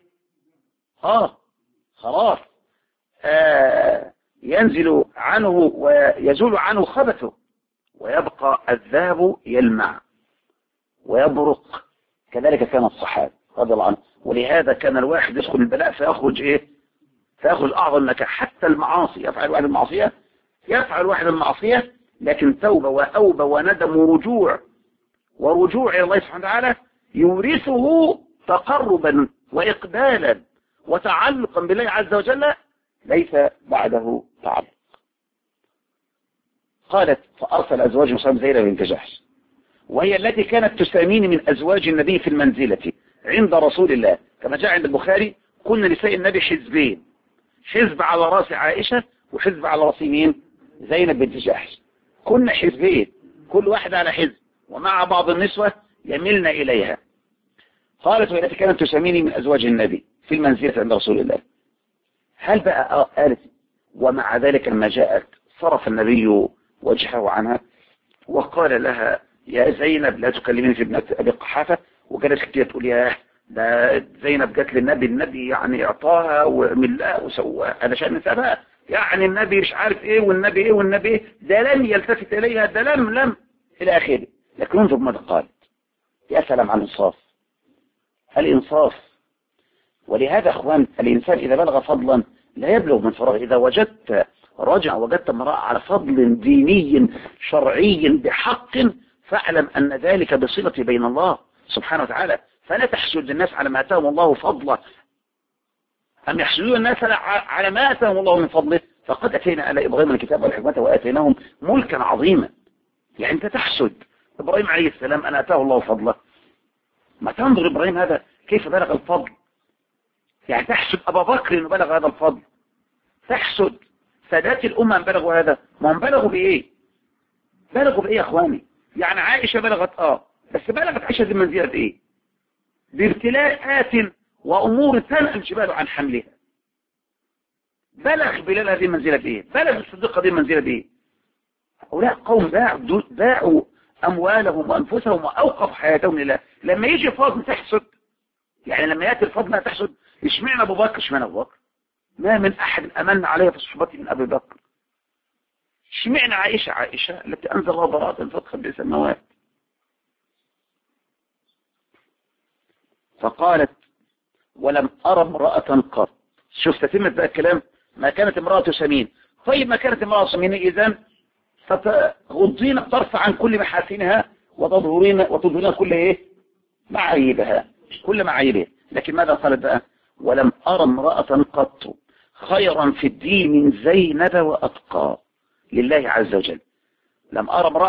خلاص ينزل عنه ويزول عنه خبثه ويبقى الذهب يلمع ويبرق. كذلك كان الصحابة رضي الله عنه. ولهذا كان الواحد يدخل البلاء فيخرج ايه؟ فيخرج اعظم نكاح. حتى المعاصي يفعل واحد المعصية لكن توبة وأوبة وندم ورجوع إلى الله سبحانه وتعالى يورثه تقربا وإقبالا وتعلقا بالله عز وجل ليس بعده تعلق. قالت فأرسل أزواج مصاب زينب بنت جحش وهي التي كانت تسامين من أزواج النبي في المنزلة عند رسول الله، كما جاء عند البخاري كنا نساء النبي حزبين، حزب على رأس عائشة وحزب على رأس مين؟ زينب بنت جحش. كنا حزبين كل واحد على حزب ومع بعض النسوة يملن إليها. قالت والتي كانت تساميني من أزواج النبي في المنزلة عند رسول الله. هل بقى قالت ومع ذلك لما جاءت صرف النبي وجهه عنها وقال لها يا زينب لا تكلميني في ابنة أبي قحافة، وكانت كتير تقول ياه ده زينب جات للنبي، النبي يعني اعطاها وملاه وسواها علشان نسابها، يعني النبي مش عارف ايه والنبي ايه والنبي ايه، ده لم يلتفت اليها، ده لم الى اخره. لكن انظر ماذا قالت. يا سلام على الانصاف. ولهذا اخوان الانسان اذا بلغ فضلا لا يبلغ من فراغ. اذا وجدت وجدت امرأة على فضل ديني شرعي بحق فاعلم ان ذلك بصلة بين الله سبحانه وتعالى. فلا تحسد الناس على ما اتاهم الله فضله، أم يحسدون الناس على ما اتاهم الله من فضله. فقد اتينا على ابراهيم الكتاب والحكمة واتيناهم ملكا عظيما. يعني انت تحسد ابراهيم عليه السلام ان اتاه الله فضله، ما تنظر ابراهيم هذا كيف بلغ الفضل. يعني تحسد ابا بكر انه بلغ هذا الفضل، تحسد سادات الامه ان بلغوا هذا. ما هم بلغوا بايه يا اخواني؟ يعني عائشه بلغت بس بلغت عائشه دي منزله ايه؟ بابتلاءات وامور تنأى الجبال عن حملها. بلغ بلال هذه منزله ايه؟ بلغ الصديقه دي منزله ايه؟ هؤلاء قوم باعوا اموالهم وانفسهم واوقفوا حياتهم لله. لما يجي فاضل تحسد، يعني لما ياتي الفضل ما تحسد. اشمعنى ابو بكر؟ اشمعنى ابو بكر؟ ما من احد امن عليه في صحبته من ابي بكر. اشمعنى عائشه التي انزل الله براءة فوق 5 سنوات. فقالت ولم ارى امرأة قط. شوف تتمت بقى الكلام. ما كانت امرأة تسامين. طيب ما كانت امرأة تسامين اذن فتغضين الطرف عن كل محاسنها وتظهرين كل ايه؟ معايبها، كل معايبها. لكن ماذا قالت بقى؟ ولم أرى امرأة قط خيرا في الدين من زينب وأتقى لله عز وجل. لم أرى امرأة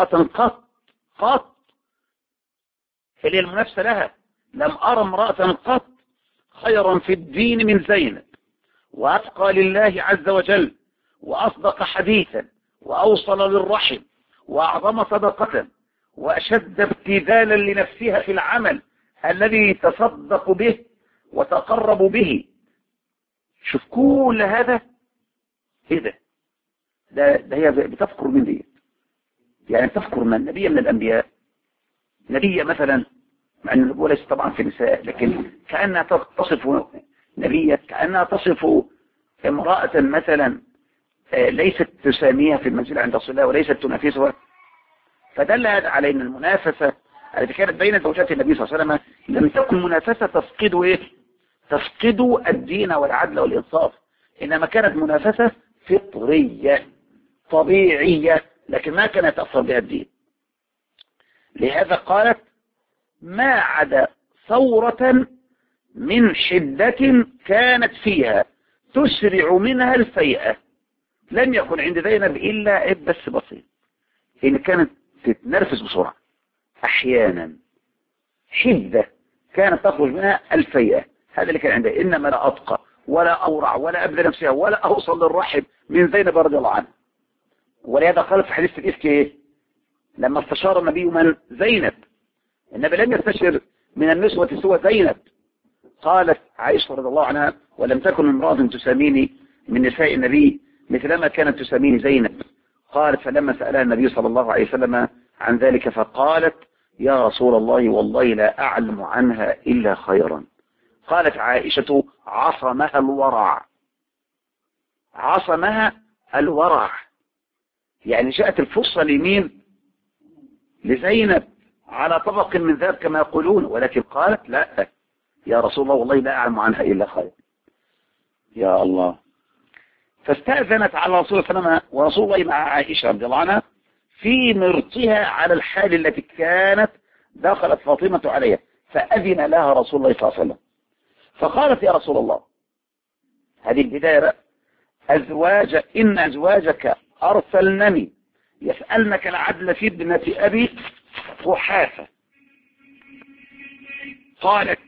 قط اللي المنافسة لها. لم أرى امرأة قط خيرا في الدين من زينب، وأتقى لله عز وجل، وأصدق حديثا، وأوصل للرحم، وأعظم صدقة، وأشد ابتذالا لنفسها في العمل الذي تصدق به وتقرب به. شوف كل هذا، ايه ده هي بتذكر من دي، يعني تذكر من نبي من الأنبياء، نبي مثلا، مع أن النبوة ليس طبعا في النساء، لكن كأنها تصف نبيا، كأنها تصف امرأة مثلا ليست تساميها في المنزل عند رسول الله وليست تنافسها. فدل هذا على أن المنافسة التي كانت بين زوجات النبي صلى الله عليه وسلم لم تكن منافسة تفقد الدين والعدل والإنصاف، إنما كانت منافسة فطرية طبيعية، لكن ما كانت تأثر بها الدين. لهذا قالت: ما عدا ثورة من حدة كانت فيها تسرع منها الفيئة، لم يكن عند زينب إلا عيب بس بسيط، إن كانت تتنرفز بسرعة أحيانا، حدة كانت تخرج منها الفيئة، هذا اللي كان عندها، إنما لا أتقى ولا أورع ولا أبذل نفسها ولا أوصل للرحم من زينب رضي الله عنها. ولهذا قالت في حديث الإفك إيه؟ لما استشار النبي من زينب، النبي لم يستشر من النسوة سوى زينب. قالت عائشة رضي الله عنها: ولم تكن امرأة تساميني من نساء النبي مثلما كانت تساميني زينب. قالت: فلما سألها النبي صلى الله عليه وسلم عن ذلك فقالت: يا رسول الله والله لا أعلم عنها إلا خيرا. قالت عائشة: عصمها الورع، عصمها الورع، يعني جاءت الفرصة لمين؟ لزينب على طبق من ذهب كما يقولون، ولكن قالت: لا يا رسول الله والله لا أعلم عنها إلا خير. يا الله. فاستأذنت على رسول الله صلى الله عليه وسلم ورسول الله مع عائشة رضي الله عنها في مرتها على الحال التي كانت دخلت فاطمة عليها، فأذن لها رسول الله صلى الله عليه وسلم. فقالت: يا رسول الله، هذه البداية بقى، إن أزواجك أرسلنني يسألنك العدل في ابنة أبي قحافة. قالت: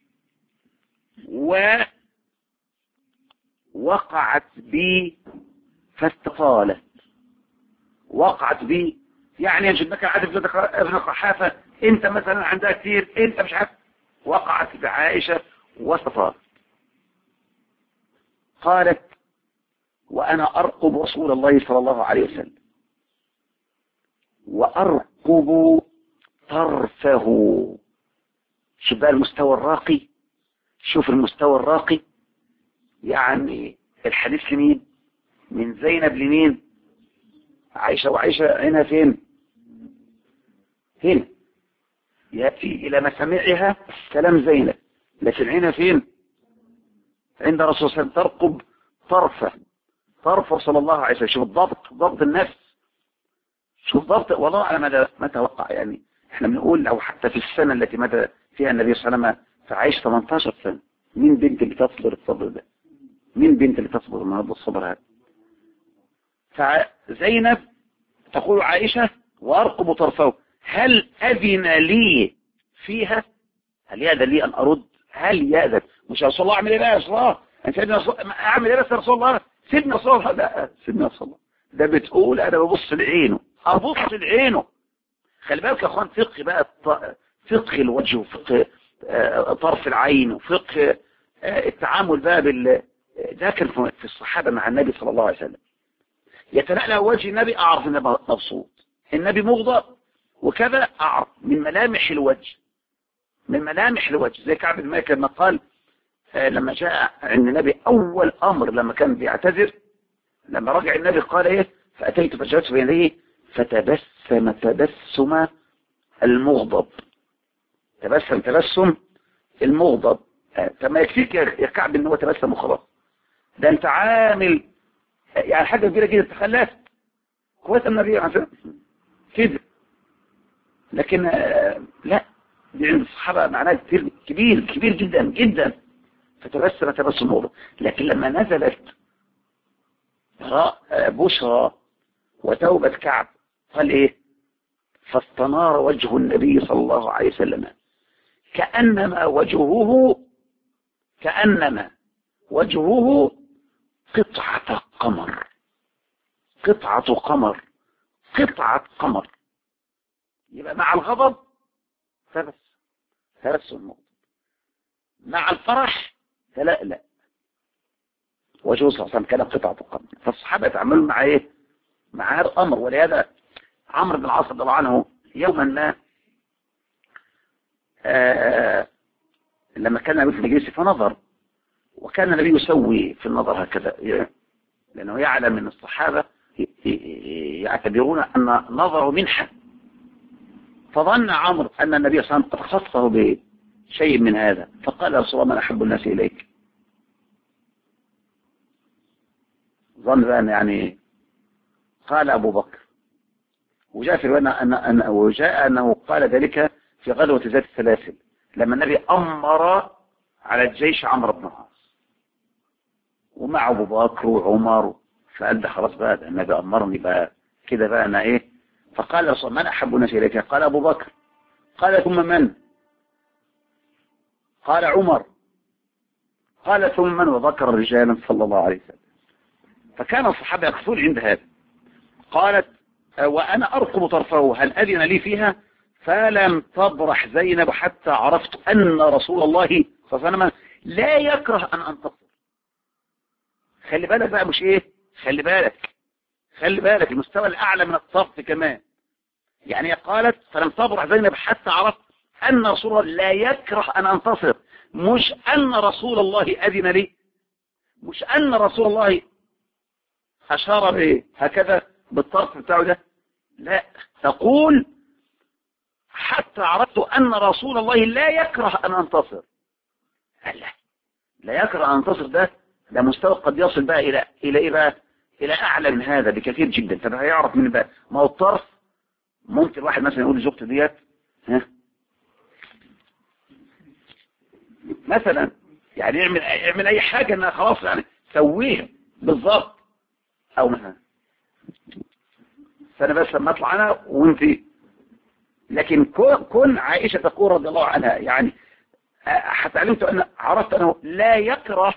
ووقعت بي فاستطالت. وقعت بي يعني يجدك العدل ابن قحافة، انت مثلا عندها كثير، انت مش عارف. وقعت بعائشة واستطالت. قالت: وأنا أرقب رسول الله صلى الله عليه وسلم وأرقب طرفه. شوف بقى المستوى الراقي، شوف المستوى الراقي، يعني الحديث لمين؟ من زينب لمين؟ عائشة. وعائشة عينها فين؟ هنا، يأتي إلى مسامعها كلام زينب، لكن عينها فين؟ عند رسول الله صلى الله عليه وسلم، ترقب طرفه صلى الله عليه وسلم. شوف الضبط، ضبط النفس، شوف ضبط. والله على متى وقع، يعني احنا بنقول لو حتى في السنة التي مدى فيها النبي صلى الله عليه وسلم فعيش 18 سنة، مين بنت اللي تصبر الصبر ده؟ مين بنت اللي تصبر النهارده الصبر هذا؟ فزينب تقول عائشة: وأرقب طرفه، هل أذن لي فيها؟ هل يأذن لي أن أرد؟ هل يأذن؟ مش يا رسول الله أعمل إيه يا رسول الله؟ أنت أعمل إيه بس يا رسول الله؟ سيدنا رسول الله. لا، سيدنا رسول الله ده بتقول أنا ببص لعينه، أبص لعينه. خلي بالك يا أخوان، فقه بقى، فقه الوجه، وفقه طرف العين، وفقه التعامل بقى ده كان في الصحابة مع النبي صلى الله عليه وسلم. يتلألأ وجه النبي، أعرف النبي مبسوط، النبي مغضب وكذا، أعرف من ملامح الوجه، من ملامح الوجه. زي كعب بن مالك لما قال لما جاء عند النبي أول أمر لما كان بيعتذر، لما رجع النبي قال إيه؟ فأتيت فجلست بين يديه فتبسم تبسم المغضب. تبسم المغضب. ما يكفيك يا كعب ان هو تبسم وخلاص، ده انت عامل يعني حاجة كبيرة جدا، تخلفت كويس النبي عشان كده. لكن لا، دي عند الصحابة معناها كبير جدا جدا. فتبسم تبسم المغضب. لكن لما نزلت بشرى وتوبة كعب قال ايه؟ فاستنار وجه النبي صلى الله عليه وسلم كأنما وجهه كأنما وجهه قطعة قمر، قطعة قمر، قطعة قمر. يبقى مع الغضب تبسم المغضب، مع الفرح تلألأ. وجهه صلى الله عليه وسلم كان قطعة قمر. فالصحابة يتعاملون مع ايه؟ مع هذا الأمر. ولهذا عمرو بن العاص رضي الله عنه يوما ما لما كان النبي في المجلس فنظر، وكان النبي يسوي في النظر هكذا، لأنه يعلم أن الصحابة يعتبرون أن نظره منحة. فظن عمرو أن النبي صلى الله عليه وسلم قد خصه بشيء من هذا، فقال يا رسول الله من أحب الناس إليك؟ ظن بأن يعني قال أبو بكر. وجاء في وجاء أنه قال ذلك في غزوة ذات السلاسل لما النبي أمر على الجيش عمرو بن العاص ومع أبو بكر وعمر، فقال ده خلاص بقى النبي أمرني بقى كده بقى أنا إيه. فقال يا رسول الله من أحب الناس إليك؟ قال أبو بكر. قال ثم من؟ قال عمر. قال ثم من؟ وذكر رجالا صلى الله عليه وسلم. فكان الصحابة يقفون عند هذا. قالت وأنا أرقب طرفه هل أذن لي فيها؟ فلم تبرح زينب حتى عرفت أن رسول الله صلى الله عليه وسلم لا يكره أن أنتصر. خلي بالك بقى، مش إيه، خلي بالك المستوى الأعلى من الصف كمان. يعني قالت فلم تبرح زينب حتى عرفت أن رسول الله لا يكره أن أنتصر، مش أن رسول الله أذن لي، مش أن رسول الله أشار به هكذا بالطرف بتاعه ده، لا، تقول حتى عرفت أن رسول الله لا يكره أن أنتصر. لا يكره أن أنتصر، ده مستوى قد يصل بقى إلى إيه بقى؟ إلى أعلى من هذا بكثير جدا. فبقى يعرف من بقى ما هو الطرف. ممكن واحد مثلا يقول لزوجته ديت مثلا يعني يعمل أي حاجة إنها خلاص يعني سويها بالظبط، أو مثلا فأنا بس لما أطلع أنا وأنت. لكن كن عائشة تقول رضي الله عنها يعني حتى علمت أن عرفت أنه لا يكره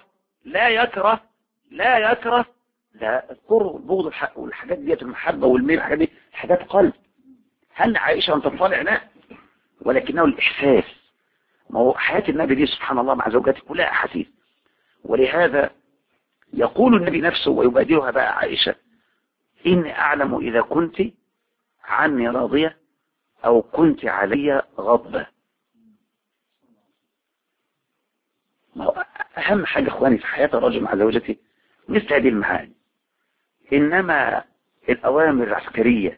لا القرب والبغض والحاجات ديت، المحبة والميل، الحاجات دي حاجات قلب. هل عائشة أن تطلع؟ لا، ولكنه الإحساس. ما هو حياة النبي دي سبحان الله مع زوجاته كلها أحاسيس. ولهذا يقول النبي نفسه ويبادرها بقى عائشة إني أعلم إذا كنت عني راضية أو كنت علي غضبة. ما هو أهم حاجة إخواني في حياة الرجل مع زوجته مثل هذه المعاني. إنما الأوامر العسكرية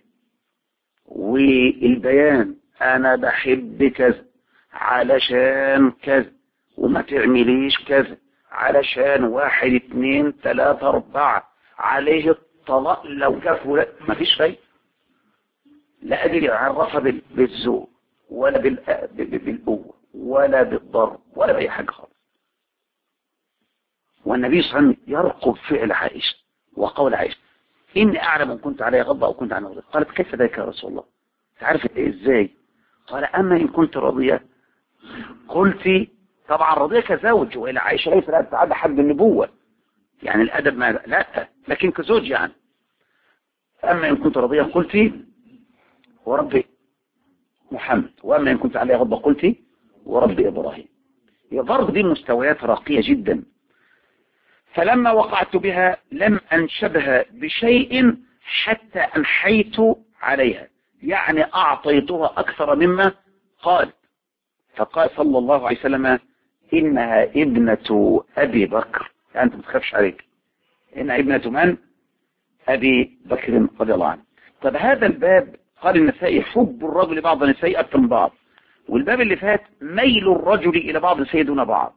والبيان أنا بحب كذا علشان كذا وما تعمليش كذا علشان 1 2 3 4 عليه الطلاق لو كفوا، ما فيش شيء. لا قادر يعرفها بالذوق ولا بالقوة ولا بالضرب ولا بأي حاجة خالص. والنبي صلى الله عليه وسلم يرقب فعل عائشة وقول عائشة إني أعلم إن كنت علي غضبة أو كنت عنه غضبة. قالت كيف ذلك يا رسول الله؟ تعرف إزاي؟ قال أما إن كنت راضية قلت طبعا راضية كزوج، وإلى عائشة ليس لها تعدى حد النبوة يعني الأدب ما لا، لكن كزوج يعني. أما إن كنت راضية قلت ورب محمد، وأما إن كنت علي غضبة قلت ورب إبراهيم. برضه دي مستويات راقية جدا. فلما وقعت بها لم أنشبها بشيء حتى أنحيت عليها، يعني أعطيتها أكثر مما قال. فقال صلى الله عليه وسلم إنها ابنة أبي بكر، يعني أنت ما تخافش عليك، إنها ابنة من؟ أبي بكر رضي الله عنه. طب هذا الباب قال النسائي حب الرجل بعض النساء أكثر من بعض، والباب اللي فات ميل الرجل إلى بعض النساء دون بعض.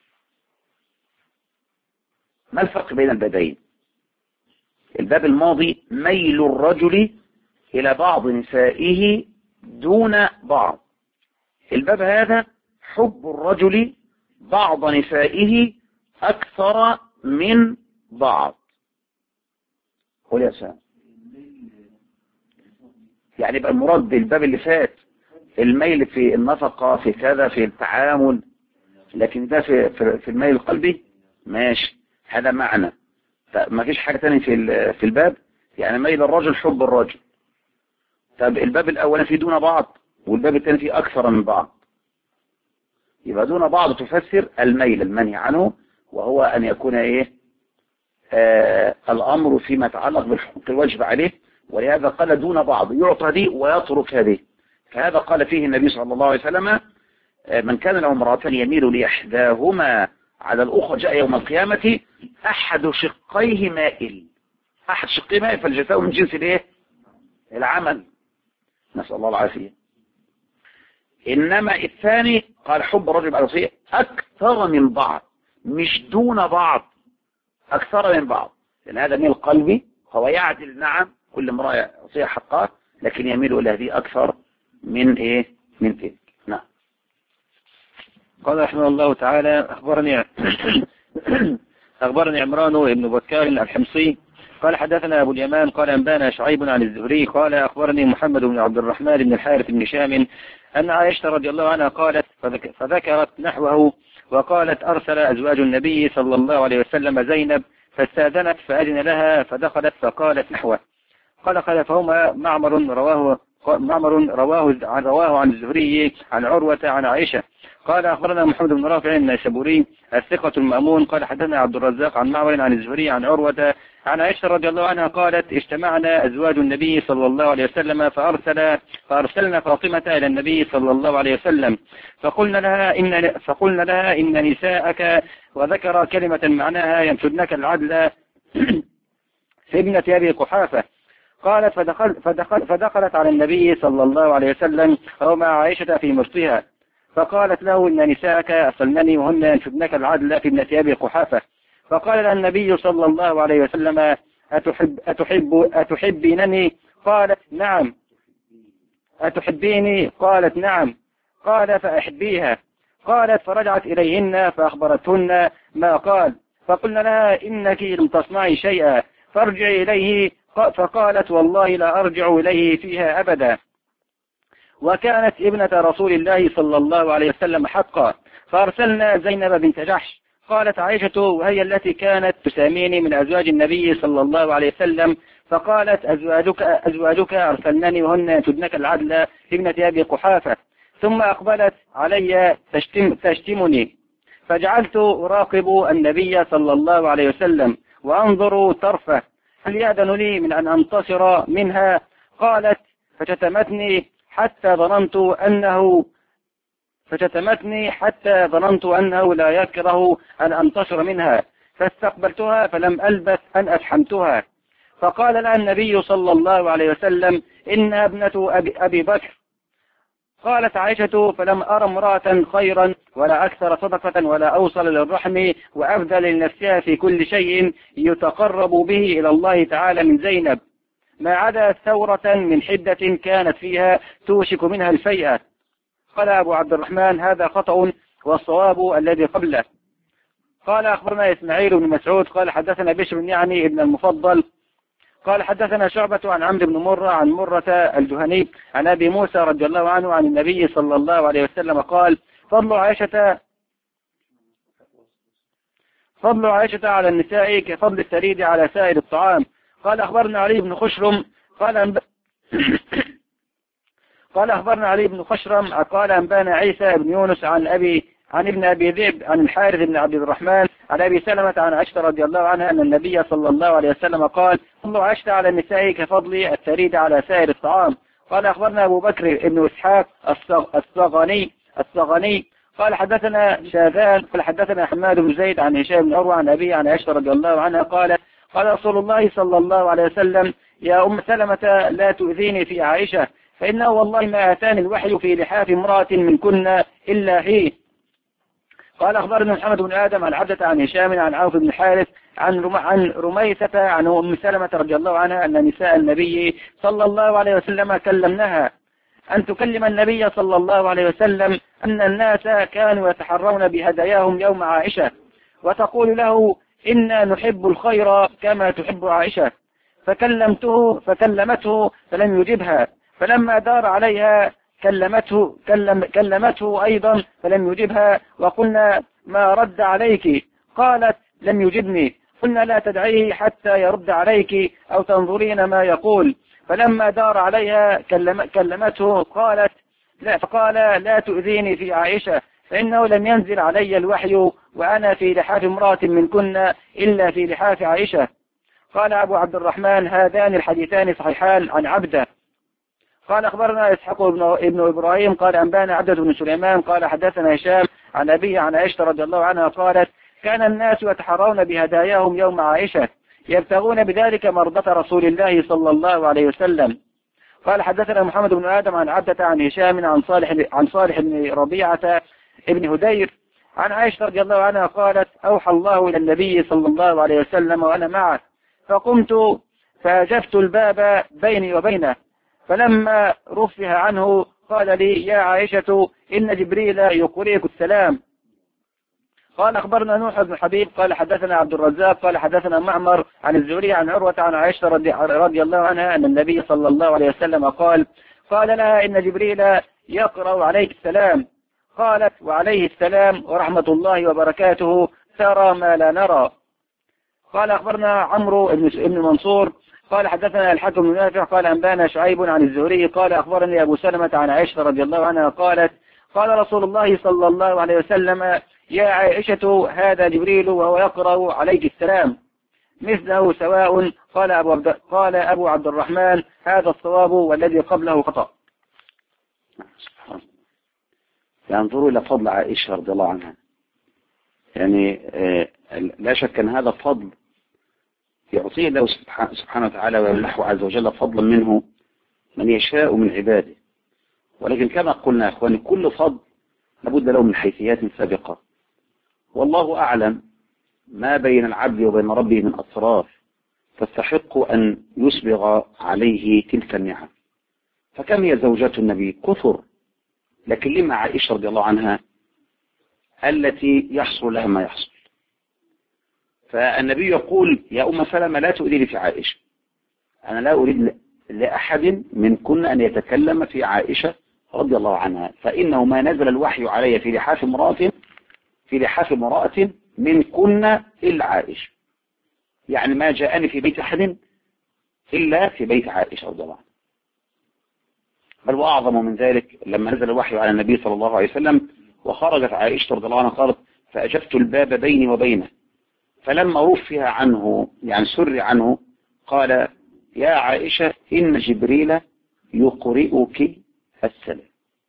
ما الفرق بين البابين؟ الباب الماضي ميل الرجل إلى بعض نسائه دون بعض. الباب هذا حب الرجل بعض نسائه أكثر من بعض. قول يا سلام. يعني يبقى المراد بالباب اللي فات الميل في النفقة، في كذا، في التعامل، لكن ده في الميل القلبي ماشي، هذا معنى. ما فيش حاجة تانية في الباب، يعني ميل الرجل حب الرجل. طب الباب الأول فيه دون بعض، والباب الثاني فيه أكثر من بعض. يبقى دون بعض تفسر الميل المنهي عنه، وهو أن يكون إيه الأمر فيما يتعلق بالحقوق الواجب عليه، ولهذا قال دون بعض، يعطى دي ويترك هذه. فهذا قال فيه النبي صلى الله عليه وسلم من كان له امرأتان يميل لإحداهما على الأخرى جاء يوم القيامة أحد شقيه مائل. أحد شقيه مائل، فالجزاء من جنس الايه العمل، نسأل الله العافية. إنما الثاني قال حب الرجل بعد وصية أكثر من بعض، مش دون بعض، أكثر من بعض، لأن هذا ميل قلبي، هو يعدل نعم كل امرأة وصية حقها، لكن يميل إلى هذه أكثر من إيه من تلك. نعم. قال رحمه الله تعالى أخبرني عمران بن بكار الحمصي قال حدثنا أبو اليمان قال أنبانا شعيب عن الزهري قال أخبرني محمد بن عبد الرحمن بن الحارث بن شام أن عائشة رضي الله عنها قالت فذكرت نحوه وقالت أرسل أزواج النبي صلى الله عليه وسلم زينب فاستأذنت فأذن لها فدخلت فقالت نحوه. قال خلفهما معمر رواه عن الزهري عن عروة عن عائشة. قال أخبرنا محمد بن رافع النيسابوري الثقة المأمون قال حدثنا عبد الرزاق عن معمر عن الزهري عن عروة عن عائشة رضي الله عنها قالت اجتمعنا أزواج النبي صلى الله عليه وسلم فأرسلنا فاطمة إلى النبي صلى الله عليه وسلم فقلنا لها إن نساءك، وذكر كلمة معناها ينشدنك العدل في ابنة أبي قحافة. قالت فدخلت على النبي صلى الله عليه وسلم ومع عائشة في مرطها فقالت له إن نساءك أصلنني وهن ينشدنك العدل في ابنة أبي قحافة. فقال لها النبي صلى الله عليه وسلم أتحبينني؟ قالت نعم. أتحبيني؟ قالت نعم. قال فأحبيها. قالت فرجعت إليهن فأخبرتهن ما قال فقلنا لها إنك لم تصنعي شيئا فارجعي إليه. فقالت والله لا أرجع إليه فيها أبدا. وكانت ابنة رسول الله صلى الله عليه وسلم حقا. فأرسلنا زينب بنت جحش. قالت عائشة وهي التي كانت تساميني من أزواج النبي صلى الله عليه وسلم فقالت أزواجك أرسلنني وهن ينشدنك العدل ابنة أبي قحافة. ثم أقبلت علي تشتمني فجعلت أراقب النبي صلى الله عليه وسلم وأنظر طرفه هل يأذن لي من أن أنتصر منها. قالت فشتمتني حتى ظننت أنه لا يكره أن أنتصر منها فاستقبلتها فلم ألبث أن أفحمتها. فقال لها النبي صلى الله عليه وسلم إنها ابنة أبي بكر. قالت عائشة فلم أرى امرأة خيرا ولا أكثر صدقة ولا أوصل للرحم وأفضل لنفسها في كل شيء يتقرب به إلى الله تعالى من زينب ما عدا ثورة من حدة كانت فيها توشك منها الفيئة. قال أبو عبد الرحمن هذا خطأ والصواب الذي قبله. قال أخبرنا إسماعيل بن مسعود قال حدثنا بشر يعني ابن المفضل قال حدثنا شعبة عن عمرو بن مرة عن مرة الجهني عن أبي موسى رضي الله عنه عن النبي صلى الله عليه وسلم قال فضل عائشة على النساء كفضل الثريد على سائر الطعام. قال أخبرنا علي بن خشرم قال أخبرنا علي بن خشرم قال أنبانا عيسى بن يونس عن ابن أبي ذئب عن الحارث بن عبد الرحمن عن أبي سلمة عن عائشة رضي الله عنها أن النبي صلى الله عليه وسلم قال فضل عائشة على النساء كفضل الثريد على سائر الطعام. قال أخبرنا أبو بكر بن إسحاق الصغني قال حدثنا شاذان قال حدثنا حماد بن زيد عن هشام بن عروة عن أبي عن عائشة رضي الله عنها قال رسول الله صلى الله عليه وسلم يا أم سلمة لا تؤذيني في عائشة فإنه والله ما أتاني الوحي في لحاف امرأة من كنا إلا هي. قال أخبرنا محمد بن آدم عن عبدة عن هشام عن عوف بن الحارث عن رميثة عن أم سلمة رضي الله عنها أن نساء النبي صلى الله عليه وسلم كلمنها أن تكلم النبي صلى الله عليه وسلم أن الناس كانوا يتحرون بهداياهم يوم عائشة وتقول له إنا نحب الخير كما تحب عائشة. فكلمته فلم يجبها فلما دار عليها كلمته أيضا فلم يجبها، وقلنا ما رد عليك؟ قالت لم يجبني. قلنا لا تدعيه حتى يرد عليك أو تنظرين ما يقول. فلما دار عليها كلمته قالت لا، فقال لا تؤذيني في عائشة، فإنه لم ينزل علي الوحي وأنا في لحاف امرأة منكن إلا في لحاف عائشة. قال أبو عبد الرحمن هذان الحديثان صحيحان عن عبده. قال أخبرنا إسحاق ابن إبراهيم قال أنبانا عبدة بن سليمان قال حدثنا هشام عن أبيه عن عائشة رضي الله عنها قالت كان الناس يتحرون بهداياهم يوم عائشة يبتغون بذلك مرضة رسول الله صلى الله عليه وسلم. قال حدثنا محمد بن آدم عن عبدة عن هشام عن صالح بن ربيعة ابن هدير عن عائشة رضي الله عنها قالت أوحى الله إلى النبي صلى الله عليه وسلم وأنا معه، فقمت فأجفت الباب بيني وبينه، فلما رفع عنه قال لي يا عائشة إن جبريل يقرئك السلام. قال أخبرنا نوح بن حبيب قال حدثنا عبد الرزاق قال حدثنا معمر عن الزهري عن عروة عن عائشة رضي الله عنها أن النبي صلى الله عليه وسلم قال لها إن جبريل يقرأ عليك السلام. قالت وعليه السلام ورحمة الله وبركاته ترى ما لا نرى. قال أخبرنا عمرو بن منصور قال حدثنا الحكم بن نافع قال أنبانا شعيب عن الزهري قال أخبرني أبو سلمة عن عائشة رضي الله عنها قالت قال رسول الله صلى الله عليه وسلم يا عائشة هذا جبريل وهو يقرأ عليك السلام مثله سواء. قال أبو عبد الرحمن هذا الصواب والذي قبله خطأ. ينظروا إلى فضل عائشة رضي الله عنها، يعني لا شك أن هذا فضل يعطيه الله سبحانه وتعالى ويمنحه عز وجل فضلا منه من يشاء من عباده. ولكن كما قلنا يا أخواني كل فضل لابد له من حيثيات سابقة، والله أعلم ما بين العبد وبين ربه من أسرار تستحق أن يسبغ عليه تلك النعم. فكم هي زوجات النبي كثر، لكن لما عائشة رضي الله عنها التي يحصل لها ما يحصل؟ فالنبي يقول يا أم سلمة لا تؤذيني في عائشة، أنا لا أريد لأحد منكن أن يتكلم في عائشة رضي الله عنها، فإنه ما نزل الوحي علي في لحاف امرأة منكن إلا عائشة، يعني ما جاءني في بيت أحد إلا في بيت عائشة رضي الله عنها. بل وأعظم من ذلك لما نزل الوحي على النبي صلى الله عليه وسلم وخرجت عائشة رضي الله عنها قالت فأجبت الباب بيني وبينه، فلما رفع عنه يعني سر عنه قال يا عائشة إن جبريل يقرئك السلام،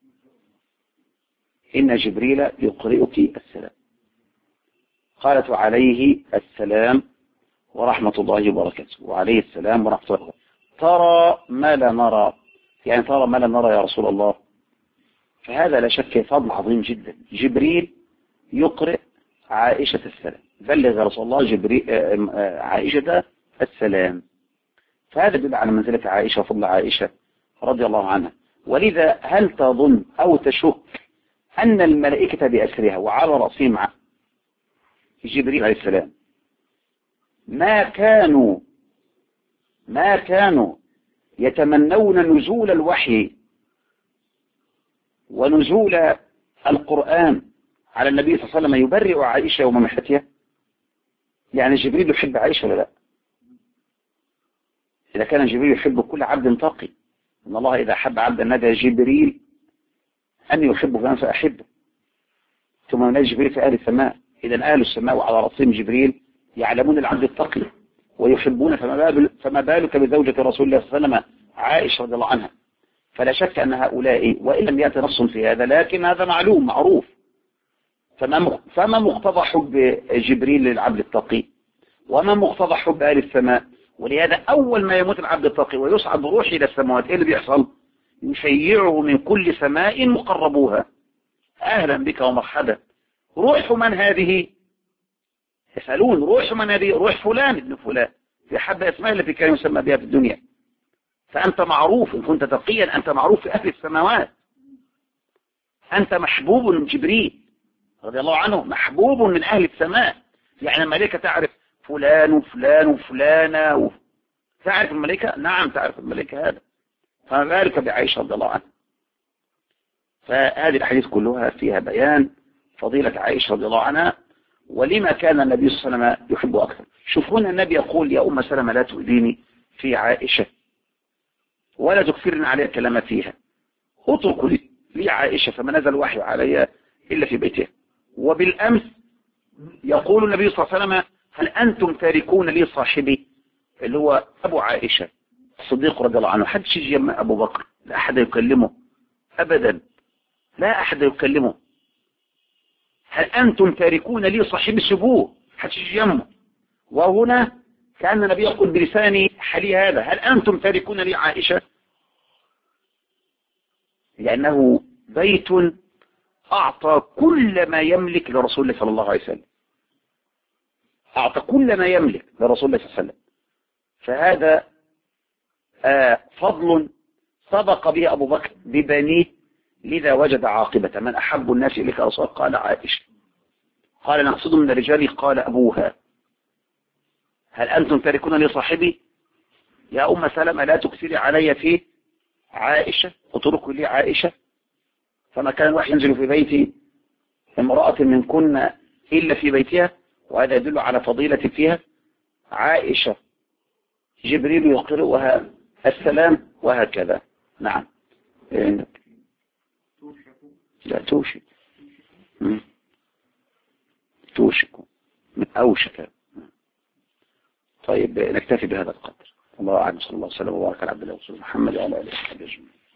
إن جبريل يقرئك السلام. قالت وعليه السلام ورحمة الله وبركاته، وعليه السلام ورحمة الله وبركاته. ترى ما لا نرى، يعني ترى ما لا نرى يا رسول الله. فهذا لا شك فضل عظيم جدا، جبريل يقرئ عائشة السلام، بلغ يا رسول الله عائشة السلام. فهذا يدل على منزلة عائشة وفضل عائشة رضي الله عنها. ولذا هل تظن أو تشك أن الملائكة بأسرها وعلى رأسهم جبريل عليه السلام ما كانوا يتمنون نزول الوحي ونزول القرآن على النبي صلى الله عليه وسلم يبرئ عائشة وممحتها؟ يعني جبريل يحب عائشة ولا لا؟ إذا كان جبريل يحب كل عبد تقي، إن الله إذا حب عبدا نادى جبريل أن يحبه فأحبه، ثم نادى جبريل في أهل السماء. إذا أهل السماء وعلى رأسهم جبريل يعلمون العبد التقي ويحبون، فما بالك بزوجة رسول الله صلى الله عليه وسلم عائشة رضي الله عنها. فلا شك أن هؤلاء وإن لم يأتي نص في هذا لكن هذا معلوم معروف. فما مقتضى حب جبريل للعبد التقي وما مقتضى حب أهل السماء؟ ولهذا أول ما يموت العبد التقي ويصعد بروحه إلى السماوات إيه اللي بيحصل؟ يشيعه من كل سماء مقربوها أهلا بك ومرحبا. روح من هذه؟ يسألون روح من هذه؟ روح فلان ابن فلان، في حب اسماء التي كان يسمى بها في الدنيا. فأنت معروف إن كنت تقيا، أنت معروف في أهل السماوات، أنت محبوب من جبريل رضي الله عنه، محبوب من أهل السماء. يعني الملائكة تعرف فلان وفلان وفلانة تعرف الملائكة؟ نعم تعرف الملائكة هذا. فما بالك بعائشة رضي الله عنها. فهذه الحديث كلها فيها بيان فضيلة عائشة رضي الله عنها ولما كان النبي صلى الله عليه وسلم يحبه أكثر. شوف هنا النبي يقول يا أم سلمة لا تؤذيني في عائشة ولا تكثرن علي الكلام فيها، اتركوا لي عائشة فما نزل وحي علي إلا في بيتها. وبالأمس يقول النبي صلى الله عليه وسلم هل أنتم تاركون لي صاحبي اللي هو أبو عائشة الصديق رضي الله عنه. حدش يجي يم أبو بكر، لا أحد يكلمه أبدا، لا أحد يكلمه. هل أنتم تاركون لي صاحبي سبوه، حدش يجي يمه. وهنا كان النبي يقول بلسان حالي هذا هل أنتم تاركون لي عائشة، لأنه بيت أعطى كل ما يملك لرسول الله صلى الله عليه وسلم، أعطى كل ما يملك لرسول الله صلى الله عليه وسلم. فهذا فضل سبق به أبو بكر ببنيه، لذا وجد عاقبة. من أحب الناس إليك يا رسول الله؟ قال عائشة. قال نقصد من الرجال؟ قال أبوها. هل أنتم تاركون لي صاحبي يا أم سلمة لا تكثري علي في عائشة، اتركوا لي عائشة. فما كان الواحد ينزل في بيت امرأة من كنا إلا في بيتها، وهذا يدل على فضيلة فيها. عائشة جبريل يقرئها السلام وهكذا. نعم. لا توشك، توشك من أوشك. طيب نكتفي بهذا القدر. الله أعلم. صلى الله عليه وسلم وبارك على عبد الله ورسوله محمد وعلى آله وصحبه أجمعين.